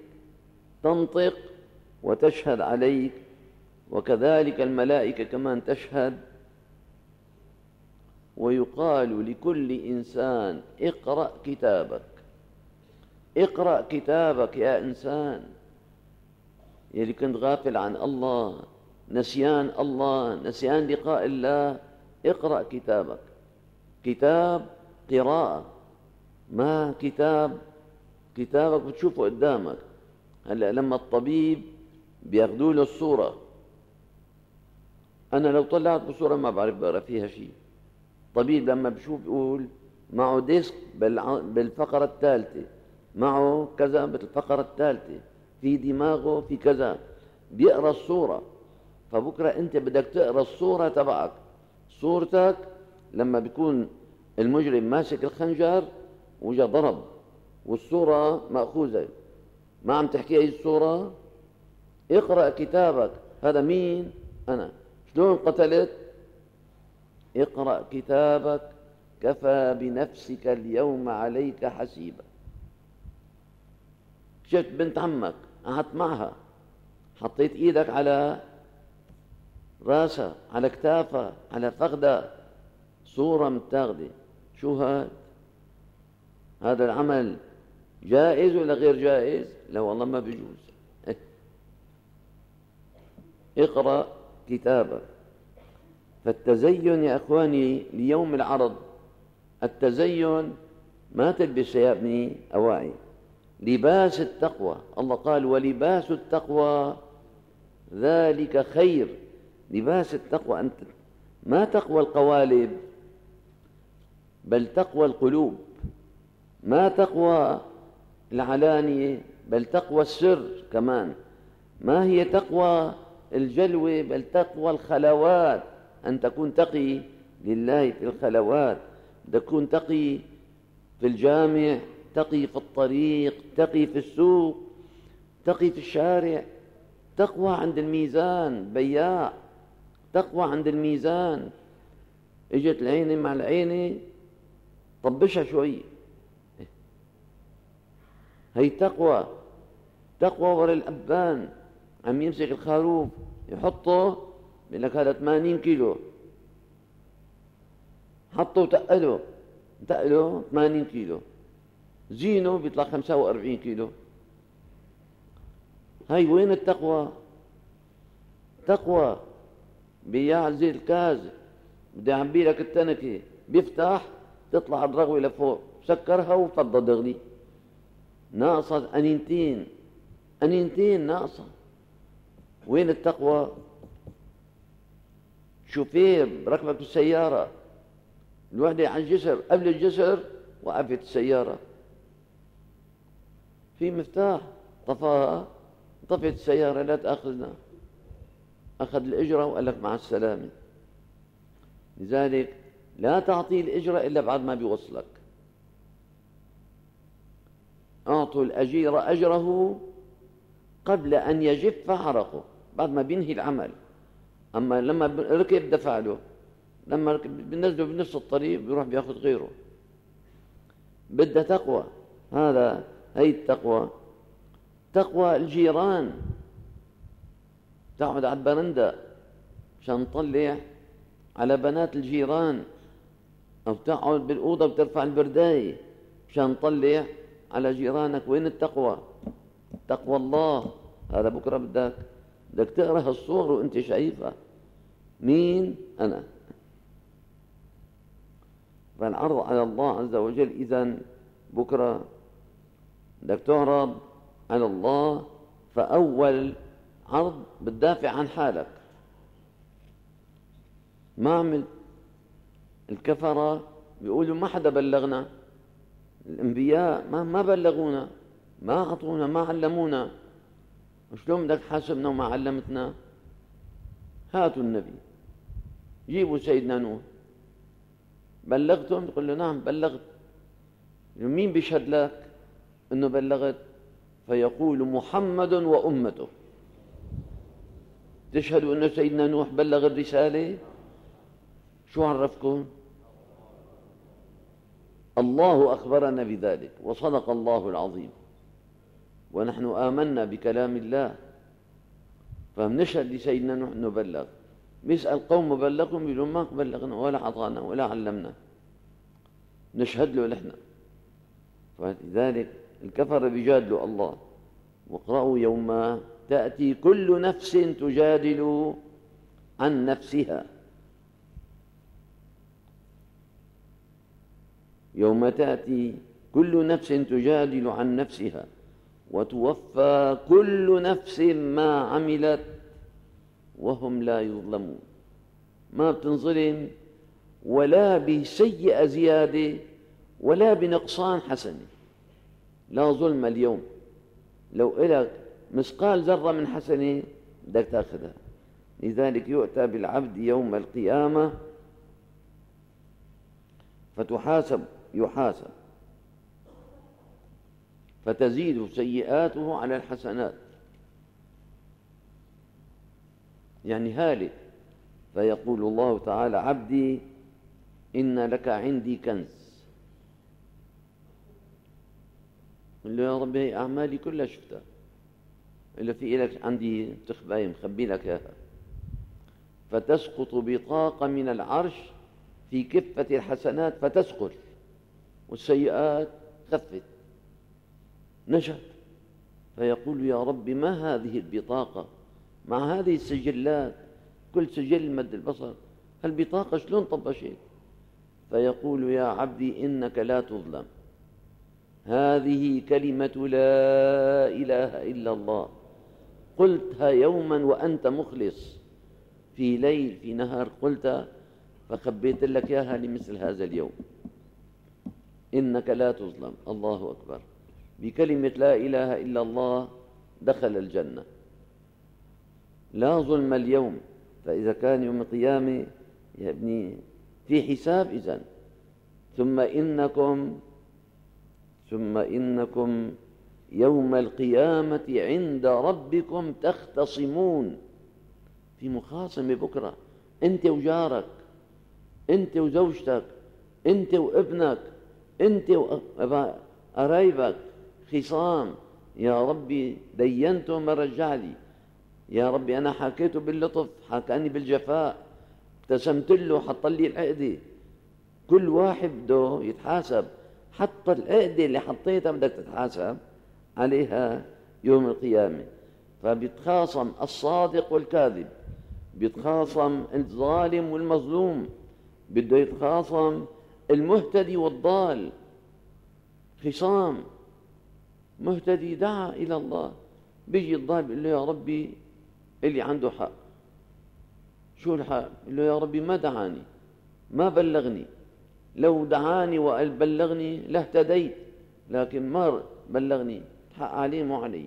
B: تنطق وتشهد عليك، وكذلك الملائكة كمان تشهد. ويقال لكل إنسان اقرأ كتابك. اقرأ كتابك يا إنسان، يلي كنت غافل عن الله، نسيان الله، نسيان لقاء الله. اقرأ كتابك. كتاب قراءة، ما كتابك بتشوفه قدامك. هلأ لما الطبيب بياخدوا له الصورة، أنا لو طلعت بصورة ما بعرف بقرأ فيها شيء. طبيب لما بشوف يقول معه ديسك بالفقرة الثالثة، معه كذا بالفقرة الثالثة، في دماغه في كذا، بيقرأ الصورة. فبكرة أنت بدك تقرأ الصورة تبعك، صورتك لما بيكون المجرم ماسك الخنجر وجا ضرب والصورة مأخوذة، ما عم تحكي أي الصورة. اقرأ كتابك. هذا مين؟ أنا. شلون قتلت؟ اقرأ كتابك كفى بنفسك اليوم عليك حسيبا. شفت بنت عمك قعدت معها، حطيت ايدك على راسها، على كتافها، على فخذها، صورة متاخدة. شو هذا العمل جائز ولا غير جائز؟ لا والله ما بيجوز. اقرأ كتابك. فالتزين يا أخواني ليوم العرض، التزين ما تلبس يا ابني أواعي، لباس التقوى. الله قال ولباس التقوى ذلك خير. لباس التقوى، أنت ما تقوى القوالب، بل تقوى القلوب، ما تقوى العلانية بل تقوى السر كمان، ما هي تقوى الجلوة بل تقوى الخلوات، أن تكون تقي لله في الخلوات، تكون تقي في الجامع، تقي في الطريق، تقي في السوق، تقي في الشارع. تقوى عند الميزان بياع، تقوى عند الميزان اجت العينة مع العينة طبشها شوي، هي تقوى. تقوى ورا الأبان عم يمسك الخروف يحطه بيقول لك هذا 80 كيلو، حطه وتقله 80 كيلو، زينه بيطلع 45 كيلو. هاي وين التقوى؟ تقوى بياع زيت الكاز بدي يعبي لك التنكة، بيفتح تطلع الرغوة لفوق، سكرها وفضل دغلي، ناقصة أنينتين ناقصة. وين التقوى؟ شوفير بركبك السيارة، الوحدة على الجسر، قبل الجسر وقفت السيارة، في مفتاح طفاها، طفت السيارة لا تأخذنا، أخذ الإجرة وقال لك مع السلامة. لذلك لا تعطي الإجرة إلا بعد ما بيوصلك. أعطوا الأجير أجره قبل أن يجف عرقه، بعد ما بينهي العمل. أما لما ركب دفع له، لما ركب بنزله بنص الطريق بيروح بياخذ غيره. بدها تقوى، هي التقوى. تقوى الجيران، تقعد على البرندة عشان تطلع على بنات الجيران، أو تقعد بالأوضة وترفع البرداية عشان تطلع على جيرانك. وين التقوى؟ تقوى الله. هذا بكرة بدك تقرأ الصور وانت شايفها مين أنا. فالعرض على الله عز وجل إذن بكرة بدك تعرض على الله، فأول عرض بتدافع عن حالك. ما عمل الكفرة بيقولوا ما حدا بلغنا، الأنبياء ما بلغونا، ما أعطونا، ما علمونا، شلون بدك حاسبنا وما علمتنا؟ هاتوا النبي، جيبوا سيدنا نوح، بلغتم؟ يقول له نعم بلغت. مين بيشهد لك انه بلغت؟ فيقول محمد وأمته. تشهدوا أن سيدنا نوح بلغ الرسالة؟ شو عرفكم؟ الله أخبرنا بذلك، وصدق الله العظيم، ونحن آمنا بكلام الله، فبنشهد لسيدنا نوح أنه بلغ. بيسأل قوم بلغهم، بيقولوا ما بلغنا ولا أعطانا ولا علمنا، نشهد له نحن. فلذلك الكفر بيجادلوا الله. واقرأوا يوم تأتي كل نفس تجادل عن نفسها، يوم تأتي كل نفس تجادل عن نفسها وتوفى كل نفس ما عملت وهم لا يظلمون. ما بتنظلم ولا بسيئة زيادة ولا بنقصان حسنة، لا ظلم اليوم. لو إلك مثقال ذرة من حسنة بدك تأخذها. لذلك يؤتى بالعبد يوم القيامة يحاسب فتزيد سيئاته على الحسنات، يعني هالك. فيقول الله تعالى عبدي إن لك عندي كنز. قل له يا ربي أعمالي كلها شفتها، إلا في لك عندي تخباية مخبي لك إياها. فتسقط بطاقة من العرش في كفة الحسنات فتسقط، والسيئات خفت نجت. فيقول يا رب ما هذه البطاقة مع هذه السجلات، كل سجل مد البصر، هالبطاقة شلون طبشت؟ فيقول يا عبدي إنك لا تظلم، هذه كلمة لا إله إلا الله قلتها يوما وأنت مخلص، في ليل في نهار قلتها، فخبيت لك إياها لمثل هذا اليوم. إنك لا تظلم. الله أكبر. بكلمة لا إله إلا الله دخل الجنة. لا ظلم اليوم. فإذا كان يوم القيامة يا ابني في حساب إذن. ثم إنكم يوم القيامة عند ربكم تختصمون. في مخاصمة بكرة، أنت وجارك، أنت وزوجتك، أنت وابنك، أنت وقرايبك، خصام. يا ربي دينته ما رجع لي، يا ربي أنا حكيته باللطف حكاني بالجفاء، ابتسمت له حط لي العقدة. كل واحد بده يتحاسب، حتى العقدة اللي حطيتها بدك تتحاسب عليها يوم القيامة. فبيتخاصم الصادق والكاذب، بيتخاصم الظالم والمظلوم، بده يتخاصم المهتدي والضال. خصام. مهتدي دعا إلى الله، بيجي الضال بيقول له يا ربي اللي عنده حق. شو الحق؟ بيقول له يا ربي ما دعاني، ما بلغني، لو دعاني وقال بلغني لاهتديت، لكن ما بلغني، الحق عليه مو علي.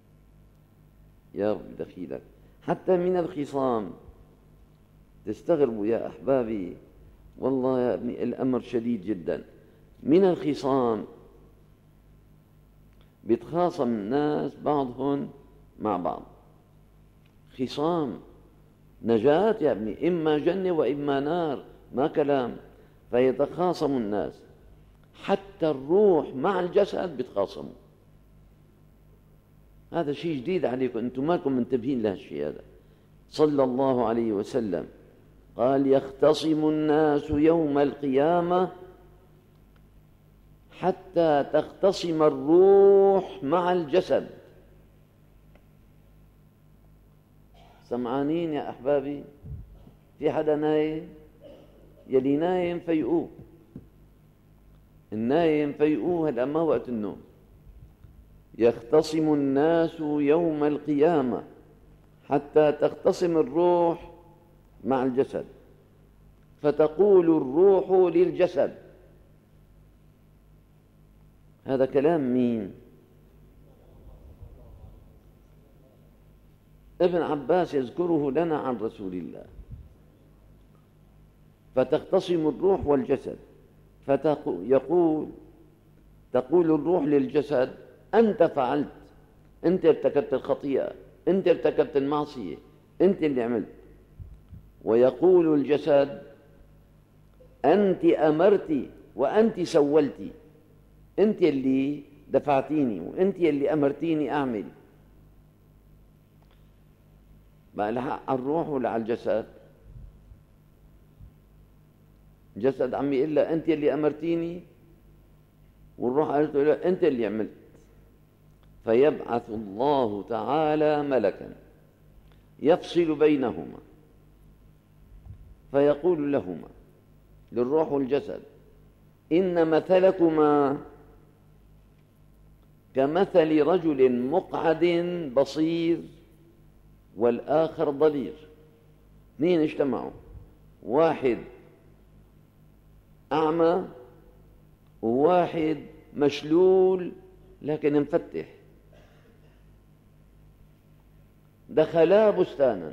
B: يا رب دخيلك. حتى من الخصام تستغربوا يا أحبابي، والله يا ابني الأمر شديد جدا. من الخصام بيتخاصم الناس بعضهم مع بعض. خصام نجاة يا ابني، إما جنة وإما نار، ما كلام. فيتخاصم الناس، حتى الروح مع الجسد بيتخاصموا. هذا شيء جديد عليكم، أنتم ماكم منتبهين لهالشيء هذا. صلى الله عليه وسلم قال يختصم الناس يوم القيامة حتى تختصم الروح مع الجسد. سمعانين يا أحبابي؟ في حدا نايم؟ يلي نايم فيقوه، النايم فيقوه، هلأ ما وقت النوم. يختصم الناس يوم القيامة حتى تختصم الروح مع الجسد، فتقول الروح للجسد. هذا كلام مين؟ ابن عباس يذكره لنا عن رسول الله. فتختصم الروح والجسد، تقول الروح للجسد أنت فعلت، أنت ارتكبت الخطيئة، أنت ارتكبت المعصية، أنت اللي عملت. ويقول الجسد أنت أمرتي وأنت سولتي، أنت اللي دفعتيني وأنت اللي أمرتيني أعمل. ما لها على الروح ولا على الجسد؟ الجسد عم يقول له أنت اللي أمرتيني، والروح قالت له أنت اللي عملت. فيبعث الله تعالى ملكا يفصل بينهما فيقول لهما، للروح والجسد، إن مثلكما كمثل رجل مقعد بصير والآخر ضرير. اثنين اجتمعوا، واحد أعمى وواحد مشلول لكن مفتح. دخلا بستانا،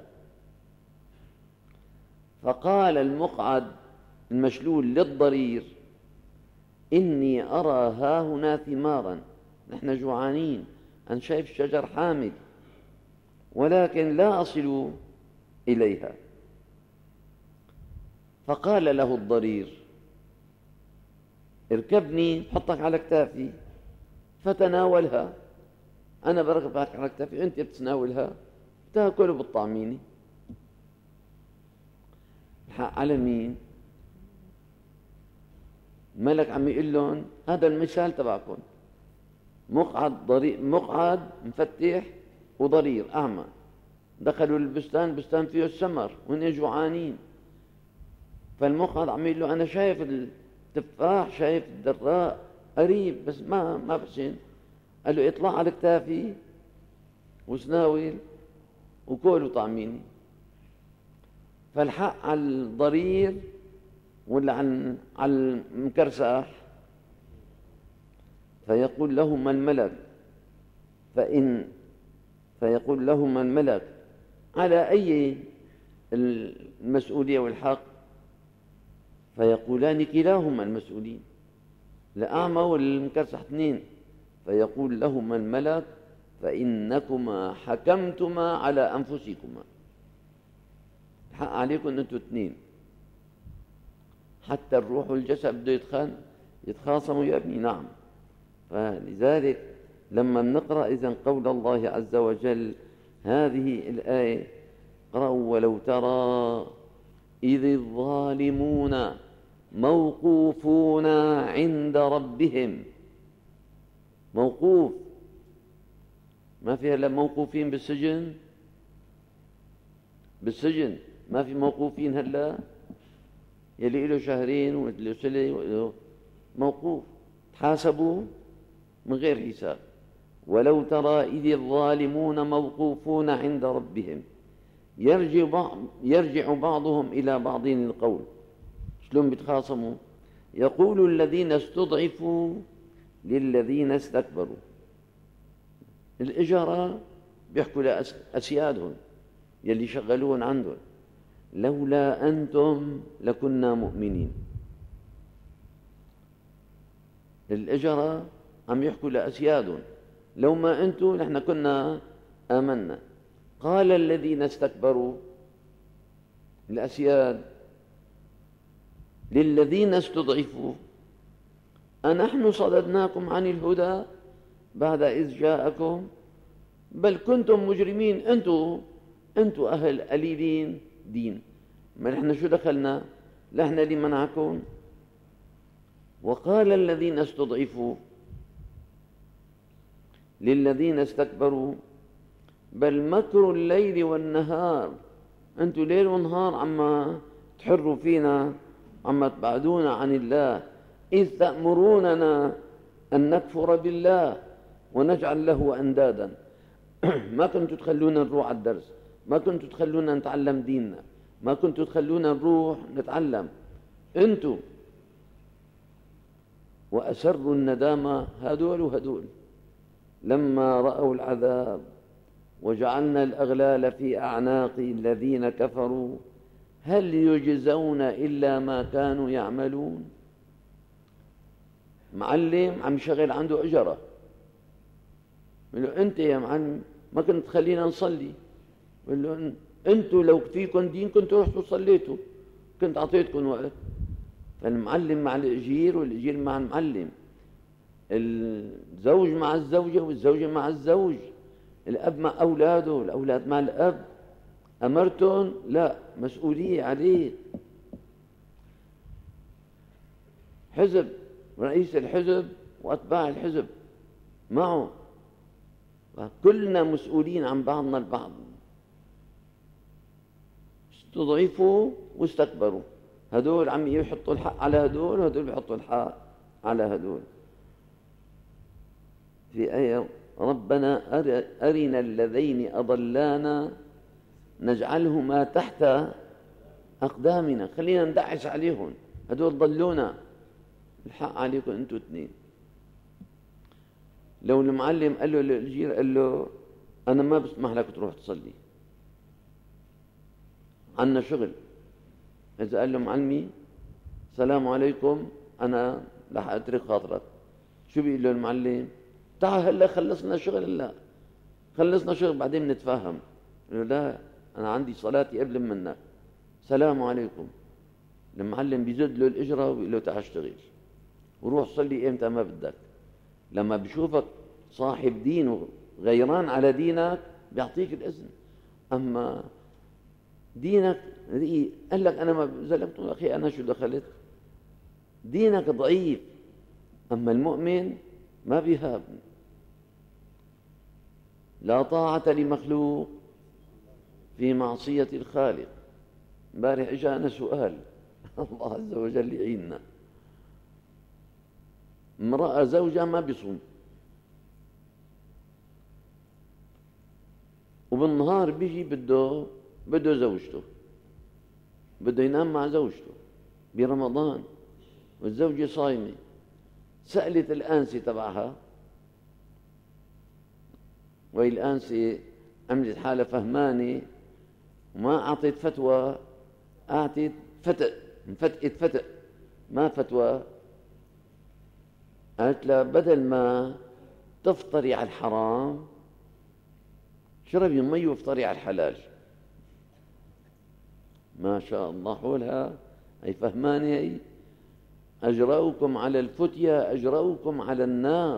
B: فقال المقعد المشلول للضرير إني أرى هاهنا ثمارا، نحن جوعانين، أنا شايف الشجر حامد ولكن لا أصل إليها. فقال له الضرير اركبني حطك على كتافي فتناولها، أنا بركبك على كتافي أنت بتتناولها تأكل وبتطعميني. الحق على مين؟ الملك عم يقول لهم هذا المثال تبعكم، مقعد مفتح وضرير أعمى، دخلوا البستان، بستان فيه الثمر وهن جوعانين. فالمقعد عم يقول له أنا شايف التفاح، شايف الدراء قريب بس ما بحسن. قال له اطلع على كتافي وسناول وكل وطعميني. فالحق على الضرير ولا على المكرسح؟ فيقول لهما الملك على أي المسؤولية والحق؟ فيقولان كلاهما المسؤولين، الأعمى والمكرسح اثنين. فيقول لهما الملك فإنكما حكمتما على أنفسكما، حق عليكم أنتم اثنين، حتى الروح والجسد بده يتخاصموا يا ابني. نعم. فلذلك لما نقرأ إذن قول الله عز وجل هذه الآية، قرأوا ولو ترى إذ الظالمون موقوفون عند ربهم. موقوف، ما فيها إلا موقوفين بالسجن، ما في موقوفين هلا يلي له شهرين وله سنة موقوف، تحاسبوا من غير حساب. ولو ترى إذ الظالمون موقوفون عند ربهم يرجع بعضهم إلى بعض القول. شلون بيتخاصموا؟ يقول الذين استضعفوا للذين استكبروا. الإجارة بيحكوا لأسيادهم يلي شغلون عندهم لولا أنتم لكنا مؤمنين. الإجارة عم يحكوا لأسيادهم لو ما أنتم نحن كنا آمنا. قال الذين استكبروا، الأسياد، للذين استضعفوا أنحن صددناكم عن الهدى بعد إذ جاءكم بل كنتم مجرمين. أنتم أهل قليلين دين، ما نحن شو دخلنا؟ لا نحن اللي منعكم. وقال الذين استضعفوا للذين استكبروا بل مكر الليل والنهار. أنتم ليل ونهار عما تحروا فينا، عما تبعدونا عن الله. إذ تأمروننا أن نكفر بالله ونجعل له أندادا. ما كنتوا تخلونا نروح على الدرس، ما كنتوا تخلونا نتعلم ديننا، ما كنتوا تخلونا نروح نتعلم. أنتم وأسروا الندامة هدول لما رأوا العذاب وجعلنا الأغلال في أعناق الذين كفروا هل يجزون إلا ما كانوا يعملون. معلم عم يشغل عنده أجرة، يقول له أنت يا معلم ما كنت تخلينا نصلي، يقول له أنتوا لو فيكم دين كنتوا رحتوا صليتوا، كنت أعطيتكم وقت. فالمعلم مع الأجير والأجير مع المعلم، الزوج مع الزوجة والزوجة مع الزوج، الأب مع أولاده الأولاد مع الأب. أمرتهم؟ لا، مسؤولية عليه. حزب، رئيس الحزب وأتباع الحزب معه، كلنا مسؤولين عن بعضنا البعض. استضعفوا واستكبروا، هدول عم يحطوا الحق على هدول وهدول بيحطوا الحق على هدول. في آية ربنا أرنا الذين أضلانا نجعلهما تحت أقدامنا، خلينا ندعس عليهم، هدول ضلونا، الحق عليكم أنتوا اثنين. لو المعلم قال له للأجير قال له أنا ما بسمح لك تروح تصلي، عنا شغل. إذا قال له معلمي السلام عليكم أنا رح أترك خاطرك، شو بيقول له المعلم؟ تعال هلا خلصنا شغل، هلا خلصنا شغل بعدين نتفاهم. يقول له لا أنا عندي صلاتي قبل منك، سلام عليكم. المعلم بيزد له الإجرة وبيقول له تعال اشتغل وروح صلي إمتى ما بدك. لما بيشوفك صاحب دين وغيران على دينك بيعطيك الإذن. أما دينك قال لك أنا ما زلمت، أخي أنا شو دخلت؟ دينك ضعيف. أما المؤمن ما بيهاب. لا طاعة لمخلوق في معصية الخالق. امبارح اجانا سؤال الله عز وجل يعيننا. امرأة زوجها ما بيصوم وبالنهار بيجي بده زوجته، بده ينام مع زوجته برمضان والزوجة صايمة، سألت الآنسة تبعها، وهي الآنسة عملت حالة فهمانة وما أعطت فتوى، أعطت فتق ما فتوى. قالت لها بدل ما تفطري على الحرام شربي مي وافطري على الحلال. ما شاء الله حولها، هي فهمانة. هي أجرؤكم على الفتية أجرؤكم على النار.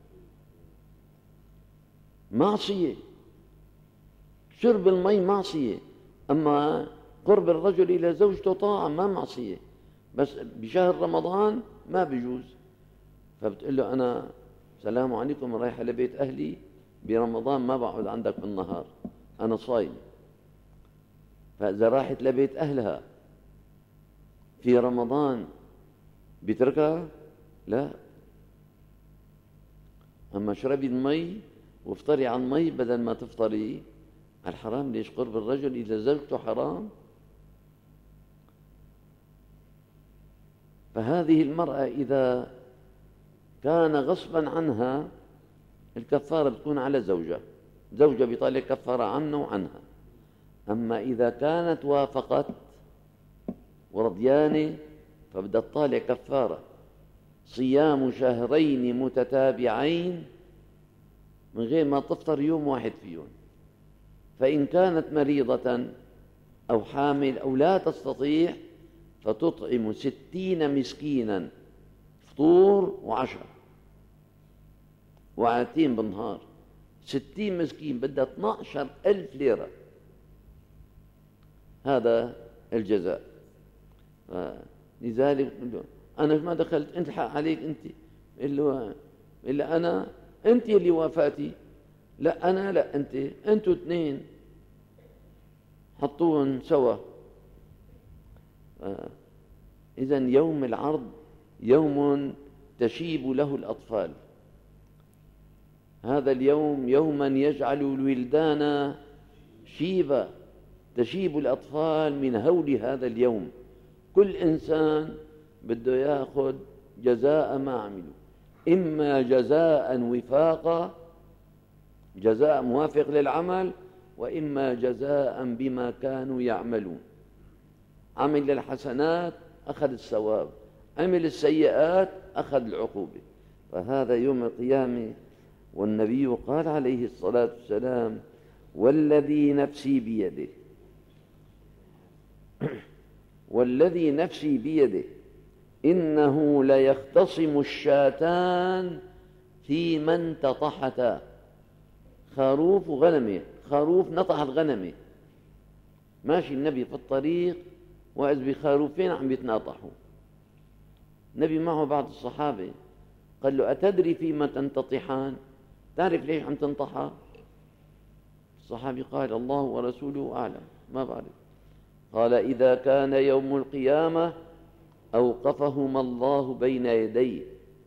B: معصية، شرب المي معصية، أما قرب الرجل إلى زوجته طاعة ما معصية، بس بشهر رمضان ما بيجوز. فبتقول له أنا سلام عليكم رايحة لبيت أهلي، برمضان ما بقعد عندك بالنهار، أنا صايم. فإذا راحت لبيت أهلها في رمضان بتركها؟ لا. أما اشربي المي وافطري على المي بدل ما تفطري على الحرام. ليش؟ قرب الرجل إذا زوجته حرام. فهذه المرأة إذا كان غصبا عنها الكفارة بتكون على زوجة بيطالع كفارة عنه وعنها. أما إذا كانت وافقت ورضيانة فبدها تطالع كفارة صيام شهرين متتابعين من غير ما تفطر يوم واحد فيهم. فإن كانت مريضة أو حامل أو لا تستطيع فتطعم 60 مسكينا فطور وعشاء وعاتين بالنهار. 60 مسكين بدها 12,000 ليرة، هذا الجزاء. لذلك أنا ما دخلت، أنت حق عليك أنت، إلا أنا، أنت اللي وافقتي. لا أنا، لا أنت، أنتوا اثنين حطوهم سوا. إذن يوم العرض يوم تشيب له الأطفال. هذا اليوم يوما يجعل الولدان شيبا، تشيب الأطفال من هول هذا اليوم. كل إنسان بده يأخذ جزاء ما عمله، إما جزاء وفاقا، جزاء موافق للعمل، وإما جزاء بما كانوا يعملون. عمل الحسنات أخذ الثواب، عمل السيئات أخذ العقوبة. فهذا يوم القيامة. والنبي قال عليه الصلاة والسلام: والذي نفسي بيده، والذي نفسي بيده إنه ليختصم الشاتان في من تطحتا. خروف وغنمة، خروف نطح الغنمة، ماشي النبي في الطريق وإذ بخروفين عم يتناطحوا. النبي معه بعض الصحابة قال له: أتدري فيما تنتطحان؟ تعرف ليش عم تنطحا؟ الصحابي قال: الله ورسوله أعلم، ما بعرف. قال: إذا كان يوم القيامة أوقفهما الله بين يديه.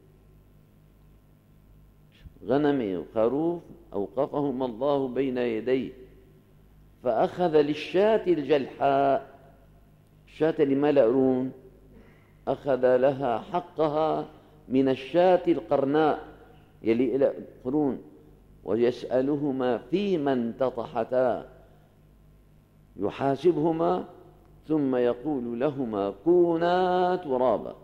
B: غنمي وخروف أوقفهما الله بين يديه، فأخذ للشاة الجلحاء، الشاة اللي ما لها قرون، أخذ لها حقها من الشاة القرناء يلي إلى قرون، ويسألهما فيما انتطحتا، يحاسبهما ثم يقول لهما: كونا ترابا.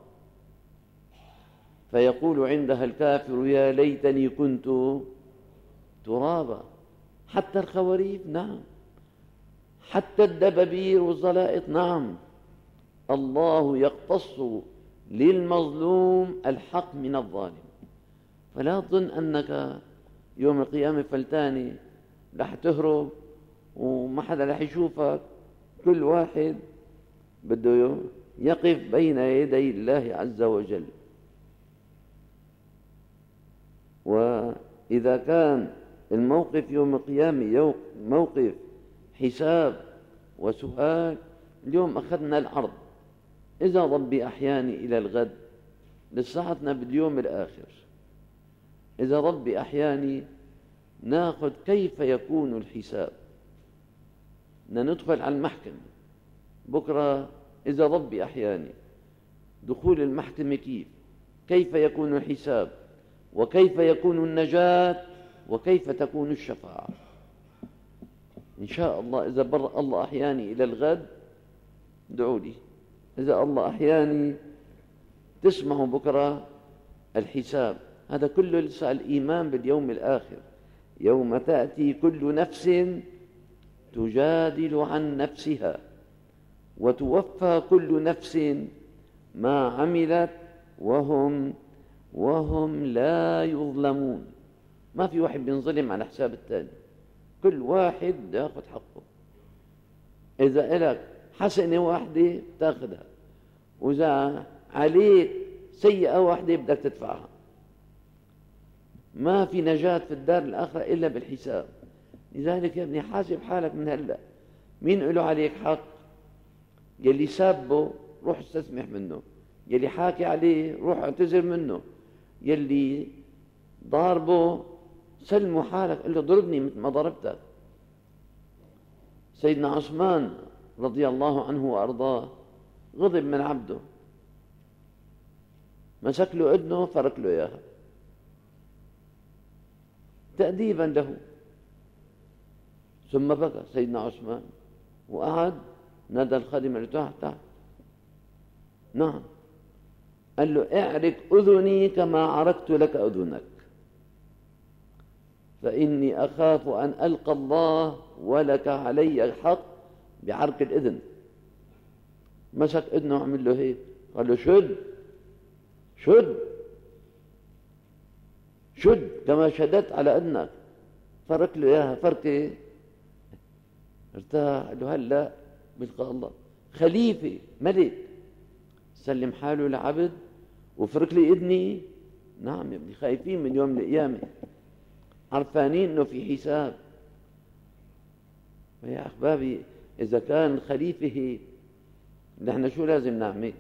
B: فيقول عندها الكافر: يا ليتني كنت ترابا. حتى الخواريف، نعم، حتى الدبابير والزلائط، نعم. الله يقتص للمظلوم الحق من الظالم. فلا تظن أنك يوم القيامة فلتاني رح تهرب وما حدا رح يشوفك. كل واحد بده يقف بين يدي الله عز وجل. وإذا كان الموقف يوم القيامة موقف حساب وسؤال، اليوم أخذنا العرض: إذا ربي أحياني إلى الغد، لساعتنا باليوم الآخر. إذا ربي أحياني ناخذ كيف يكون الحساب، بدنا ندخل على المحكمة بكرة. إذا ربي أحياني دخول المحكمة كيف؟ كيف يكون الحساب، وكيف يكون النجاة، وكيف تكون الشفاعة. إن شاء الله إذا بر الله أحياني إلى الغد ادعوا لي، إذا الله أحياني تسمعوا بكرة الحساب. هذا كله لسه الإيمان باليوم الآخر. يوم تأتي كل نفس تجادل عن نفسها وتوفى كل نفس ما عملت وهم لا يظلمون. ما في واحد بينظلم على حساب الثاني، كل واحد ياخذ حقه. إذا إلك حسنة واحدة تاخذها، وإذا عليك سيئة واحدة بدك تدفعها. ما في نجاة في الدار الآخرة إلا بالحساب. لذلك يا ابني حاسب حالك من هلأ. مين له عليك حق؟ يلي سابه روح استسمح منه، يلي حاكي عليه روح اعتذر منه، يلي ضاربه سلمه حالك، قل له ضربني مثل ما ضربتك. سيدنا عثمان رضي الله عنه وأرضاه غضب من عبده، مسك له اذنه فرك له اياها تأديبا له. ثم بكى سيدنا عثمان وقعد نادى الخادم اللي تحت، نعم، قال له اعرك أذني كما عركت لك أذنك، فإني أخاف أن ألقى الله ولك علي الحق بعرك الإذن. مسك إذنه وعمل له هيك، قال له شد كما شددت على إذنك. فرك له إياها فركة، ارتاح. قال له هلا بلقاء الله. خليفة ملك سلم حاله لعبد وفرك لي إذني؟ نعم يا ابني، خايفين من يوم القيامة، عرفانين انه في حساب. يا احبابي اذا كان الخليفه هيك، نحن شو لازم نعمل؟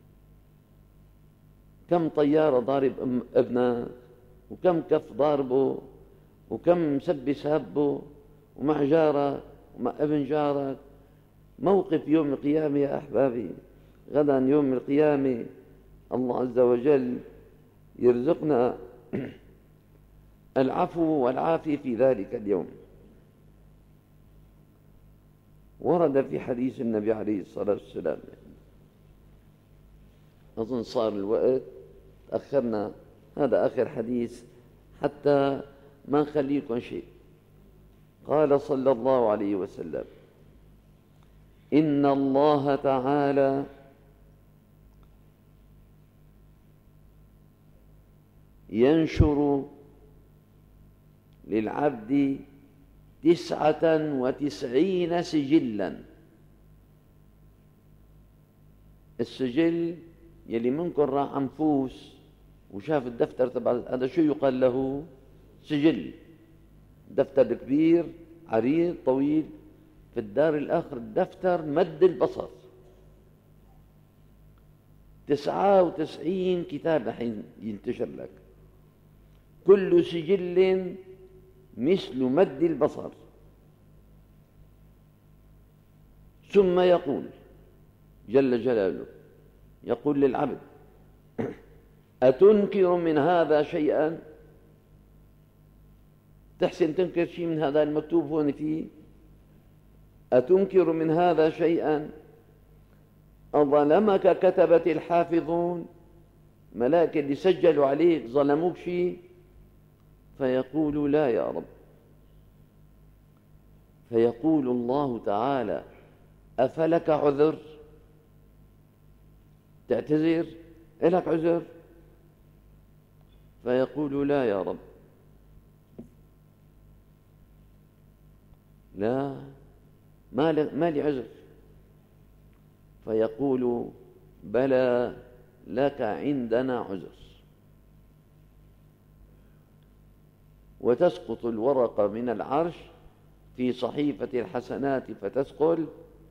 B: كم طياره ضارب ابنك، وكم كف ضاربه، وكم مسب سابه، ومع جارك ومع ابن جارك. موقف يوم القيامه يا احبابي، غدا يوم القيامه الله عز وجل يرزقنا العفو والعافية في ذلك اليوم. ورد في حديث النبي عليه الصلاة والسلام، أظن صار الوقت تأخرنا، هذا آخر حديث حتى ما نخليكم شيء. قال صلى الله عليه وسلم: إن الله تعالى ينشر للعبد 99 سجلا. السجل يلي منكم راح عنفوس وشاف الدفتر تبع هذا شو يقال له؟ سجل. دفتر كبير عريض طويل. في الدار الآخر الدفتر مد البصر، 99 كتاب رح ينتشر لك، كل سجل مثل مد البصر. ثم يقول جل جلاله، يقول للعبد: أتنكر من هذا شيئا؟ تحسن تنكر شيء من هذا المكتوب هون فيه؟ أتنكر من هذا شيئا؟ أظلمك كتبة الحافظون؟ ملائكة اللي سجلوا عليك ظلموك شيء؟ فيقول: لا يا رب. فيقول الله تعالى: أفلك عذر؟ تعتذر؟ إلك عذر؟ فيقول: لا يا رب. لا، ما لي عذر. فيقول: بلى، لك عندنا عذر. وتسقط الورقة من العرش في صحيفة الحسنات فتثقل.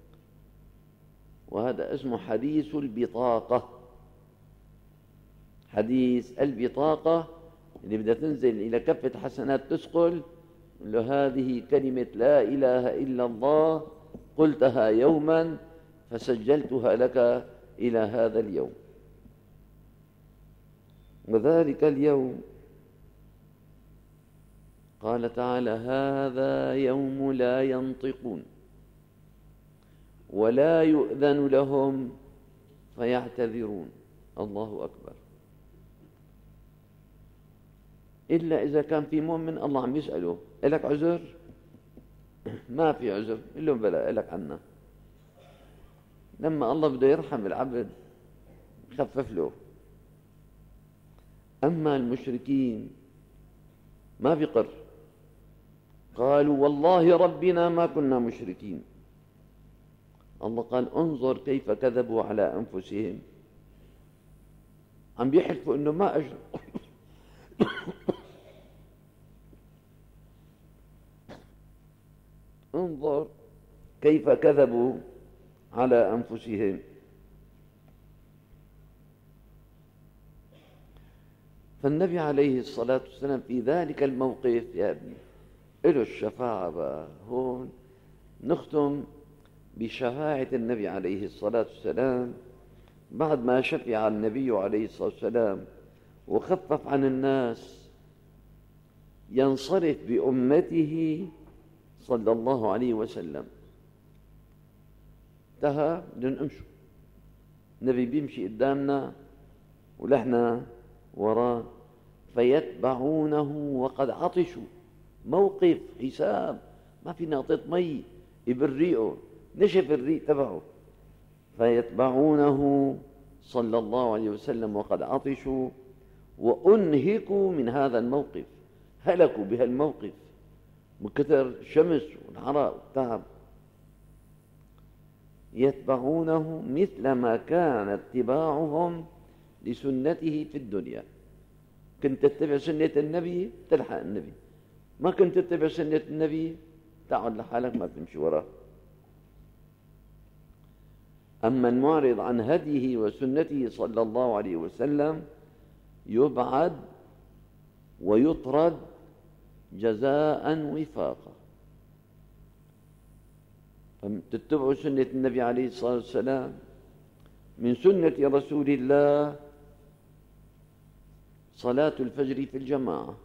B: وهذا اسمه حديث البطاقة. حديث البطاقة اللي بدها تنزل إلى كفة حسنات تثقل، له هذه كلمة لا إله إلا الله قلتها يوما فسجلتها لك إلى هذا اليوم. وذلك اليوم قال تعالى هذا يوم لا ينطقون ولا يؤذن لهم فيعتذرون. الله أكبر. إلا إذا كان في مؤمن الله عم يسأله إلك عذر؟ ما في عذر، قل لهم بلا إلك عنا. لما الله بده يرحم العبد خفف له. أما المشركين ما بيقر، قالوا والله ربنا ما كنا مشركين. الله قال انظر كيف كذبوا على أنفسهم، عم بيحلفوا إنه ما أشركوا. انظر كيف كذبوا على أنفسهم. فالنبي عليه الصلاة والسلام في ذلك الموقف يا ابني له الشفاعة. بقى هون نختم بشفاعة النبي عليه الصلاة والسلام بعد ما شفع النبي عليه الصلاة والسلام وخفف عن الناس، ينصرف بأمته صلى الله عليه وسلم. انتهى، بدنا نمشي. النبي بيمشي قدامنا ونحن وراه، فيتبعونه وقد عطشوا. موقف حساب، ما في نقطة مي يبريقه، نشف الريق تبعه. فيتبعونه صلى الله عليه وسلم وقد عطشوا وأنهكوا من هذا الموقف، هلكوا بهالموقف من كثر الشمس والعرق والتعب. يتبعونه مثل ما كان اتباعهم لسنته في الدنيا. كنت تتبع سنة النبي تلحق النبي، ما كنت تتبع سنة النبي تقعد لحالك ما تمشي وراه. أما المعرض عن هديه وسنته صلى الله عليه وسلم يبعد ويطرد جزاء وفاقا. تتبعوا سنة النبي عليه الصلاة والسلام. من سنة رسول الله صلاة الفجر في الجماعة،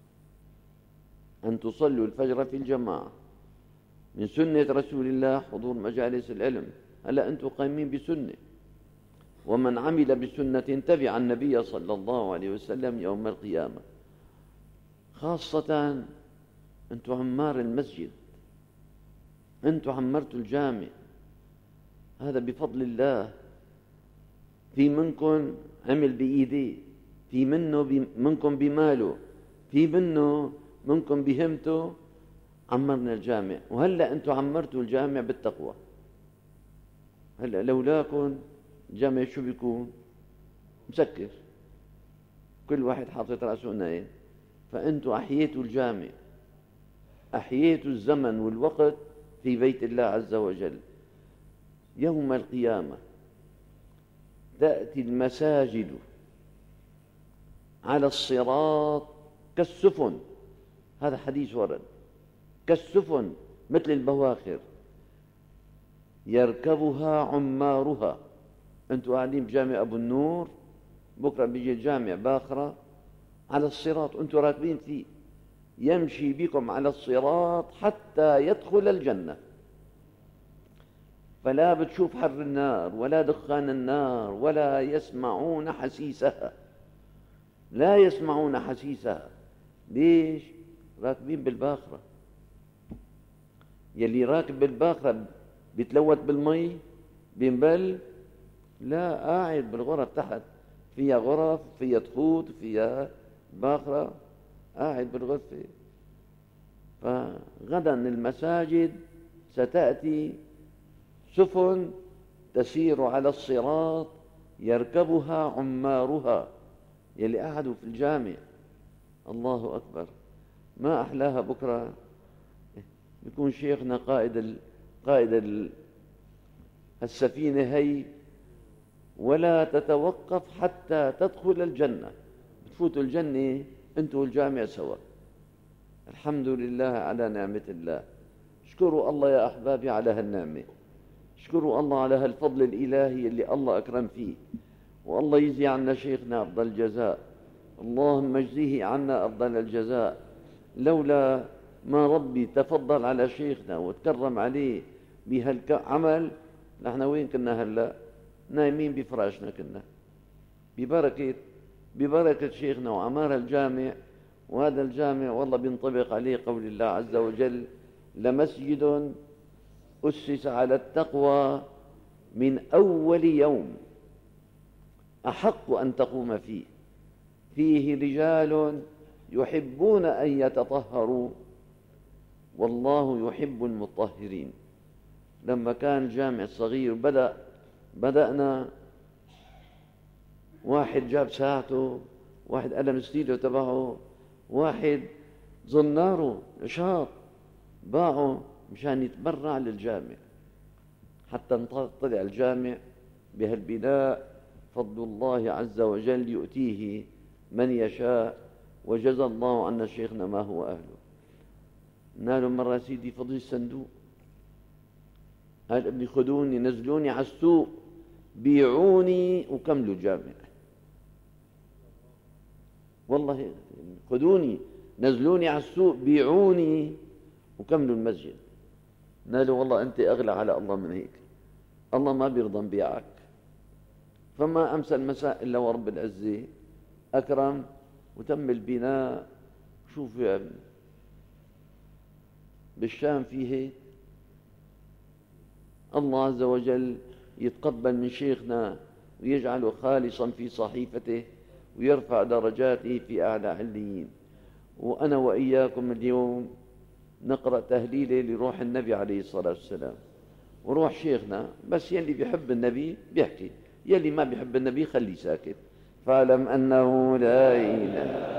B: أن تصلوا الفجر في الجماعة. من سنة رسول الله حضور مجالس العلم. هلا أنتم قائمين بسنة، ومن عمل بسنة تبع النبي صلى الله عليه وسلم يوم القيامة. خاصة أنتم عمار المسجد، أنتم عمرتوا الجامع، هذا بفضل الله. في منكم عمل بإيديه، في منكم بماله، في منكم بهمته. عمرنا الجامع، وهلأ أنتم عمرتوا الجامع بالتقوى. هلأ لولاكم الجامع شو بيكون؟ مسكر، كل واحد حاطط رأسه نايم. فأنتم أحييتوا الجامع، أحييتوا الزمن والوقت في بيت الله عز وجل. يوم القيامة تأتي المساجد على الصراط كالسفن، هذا حديث ورد، كالسفن مثل البواخر يركبها عمارها. أنتم قاعدين بجامع أبو النور، بكرة بيجي الجامع باخرة على الصراط، أنتم راكبين فيه، يمشي بكم على الصراط حتى يدخل الجنة. فلا بتشوف حر النار ولا دخان النار ولا يسمعون حسيسها، لا يسمعون حسيسها. ليش؟ راكبين بالباخرة. يلي راكب بالباخرة بيتلوث بالمي بينبل؟ لا، قاعد بالغرف تحت، فيها غرف، فيها تخوت، فيها باخرة، قاعد بالغرفة. فغدا المساجد ستأتي سفن تسير على الصراط يركبها عمارها، يلي قعدوا في الجامع. الله أكبر، ما أحلاها. بكرة يكون شيخنا قائد السفينة هي، ولا تتوقف حتى تدخل الجنة. تفوتوا الجنة أنتوا والجامع سوا. الحمد لله على نعمة الله. اشكروا الله يا أحبابي على هالنعمة، اشكروا الله على هالفضل الإلهي اللي الله أكرم فيه. والله يجزي عنا شيخنا أفضل الجزاء، اللهم اجزيه عنا أفضل الجزاء. لولا ما ربي تفضل على شيخنا وتكرم عليه بهالعمل، نحن وين كنا هلأ؟ نايمين بفراشنا كنا. ببركة شيخنا وعمار الجامع. وهذا الجامع والله بينطبق عليه قول الله عز وجل: لمسجد أسس على التقوى من أول يوم أحق أن تقوم فيه رجال يحبون أن يتطهروا والله يحب المطهرين. لما كان الجامع صغير بدأنا، واحد جاب ساعته، واحد قلم ستيلو تبعه، واحد زناره نشاط باعه مشان يتبرع للجامع. حتى طلع الجامع بهالبناء فضل الله عز وجل يؤتيه من يشاء، وجزى الله عنا شيخنا ما هو أهله. نالوا مرة سيدي فضل الصندوق، قال ابني خذوني نزلوني على السوق بيعوني وكملوا جامع. والله خذوني نزلوني على السوق بيعوني وكملوا المسجد. نالوا والله أنت أغلى على الله من هيك، الله ما بيرضى نبيعك. فما أمسى المساء إلا ورب العزة أكرم وتم البناء. شوف يا ابني بالشام فيه الله عز وجل يتقبل من شيخنا ويجعله خالصا في صحيفته ويرفع درجاته في أعلى عليين. وأنا وإياكم اليوم نقرأ تهليلة لروح النبي عليه الصلاة والسلام وروح شيخنا، بس يلي بيحب النبي بيحكي، يلي ما بيحب النبي خليه ساكت. فاعلم أنه لا إله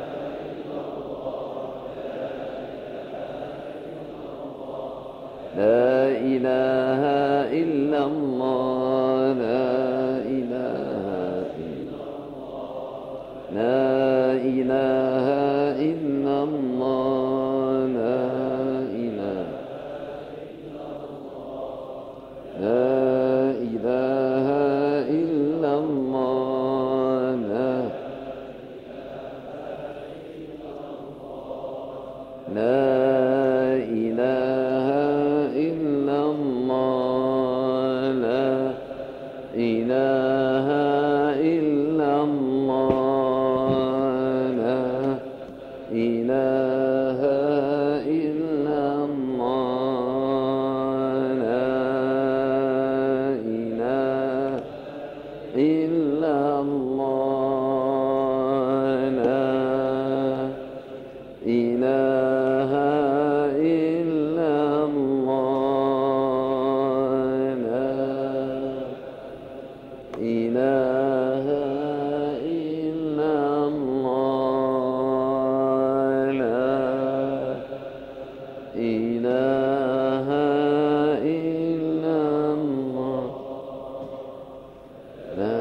B: لا إله إلا الله لا إله إلا الله لا إله إلا الله لا إله إلا الله لا إله إلا الله لا إله إلا الله لا إله إلا الله لا إله إلا الله لا إله إلا الله لا إله إلا الله لا إله إلا الله لا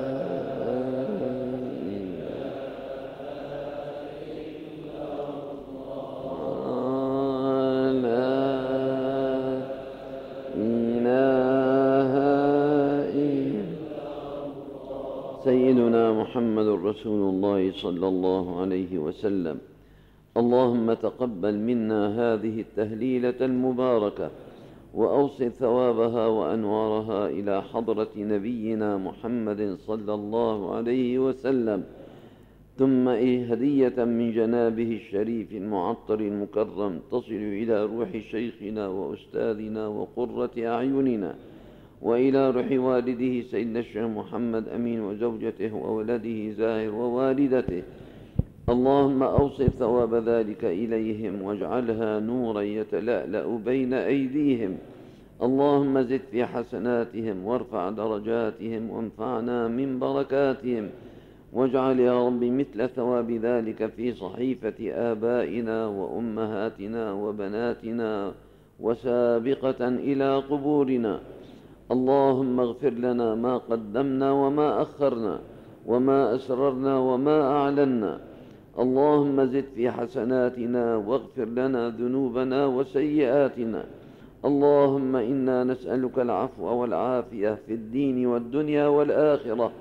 B: سيدنا محمد رسول الله صلى الله عليه وسلم. اللهم تقبل منا هذه التهليلة المباركة وأوصل ثوابها وأنوارها إلى حضرة نبينا محمد صلى الله عليه وسلم، ثم هدية من جنابه الشريف المعطر المكرم تصل إلى روح شيخنا وأستاذنا وقرة أعيننا، وإلى روح والده سيدنا الشيخ محمد أمين وزوجته وولده زاهر ووالدته. اللهم أوصل ثواب ذلك إليهم واجعلها نورا يتلألأ بين أيديهم. اللهم زد في حسناتهم وارفع درجاتهم وانفعنا من بركاتهم، واجعل يا رب مثل ثواب ذلك في صحيفة آبائنا وأمهاتنا وبناتنا وسابقة إلى قبورنا. اللهم اغفر لنا ما قدمنا وما أخرنا وما أسررنا وما أعلنا. اللهم زد في حسناتنا واغفر لنا ذنوبنا وسيئاتنا. اللهم إنا نسألك العفو والعافية في الدين والدنيا والآخرة،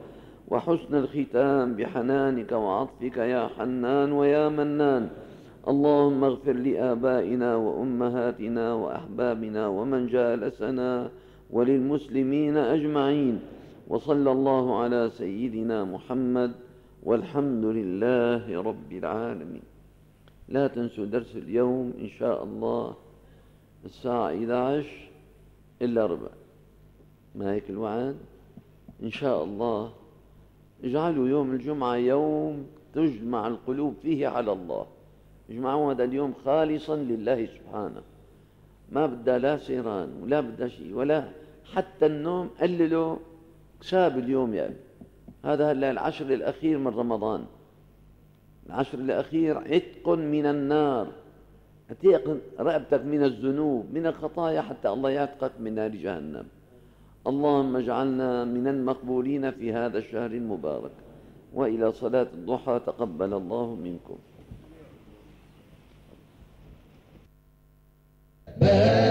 B: وحسن الختام بحنانك وعطفك يا حنان ويا منان. اللهم اغفر لآبائنا وأمهاتنا وأحبابنا ومن جالسنا وللمسلمين أجمعين. وصلى الله على سيدنا محمد والحمد لله رب العالمين. لا تنسوا درس اليوم إن شاء الله الساعة 11 إلا ربع، ما هيك الوعد؟ إن شاء الله اجعلوا يوم الجمعة يوم تجمع القلوب فيه على الله، اجمعوا هذا اليوم خالصا لله سبحانه، ما بدها لا سيران ولا بدها شيء ولا حتى النوم، قللوا كساب اليوم يا أبي. هذا هلا العشر الأخير من رمضان، العشر الأخير عتق من النار، عتق رقبتك من الذنوب من الخطايا حتى الله يعتقك من نار جهنم. اللهم اجعلنا من المقبولين في هذا الشهر المبارك. وإلى صلاة الضحى، تقبل الله منكم.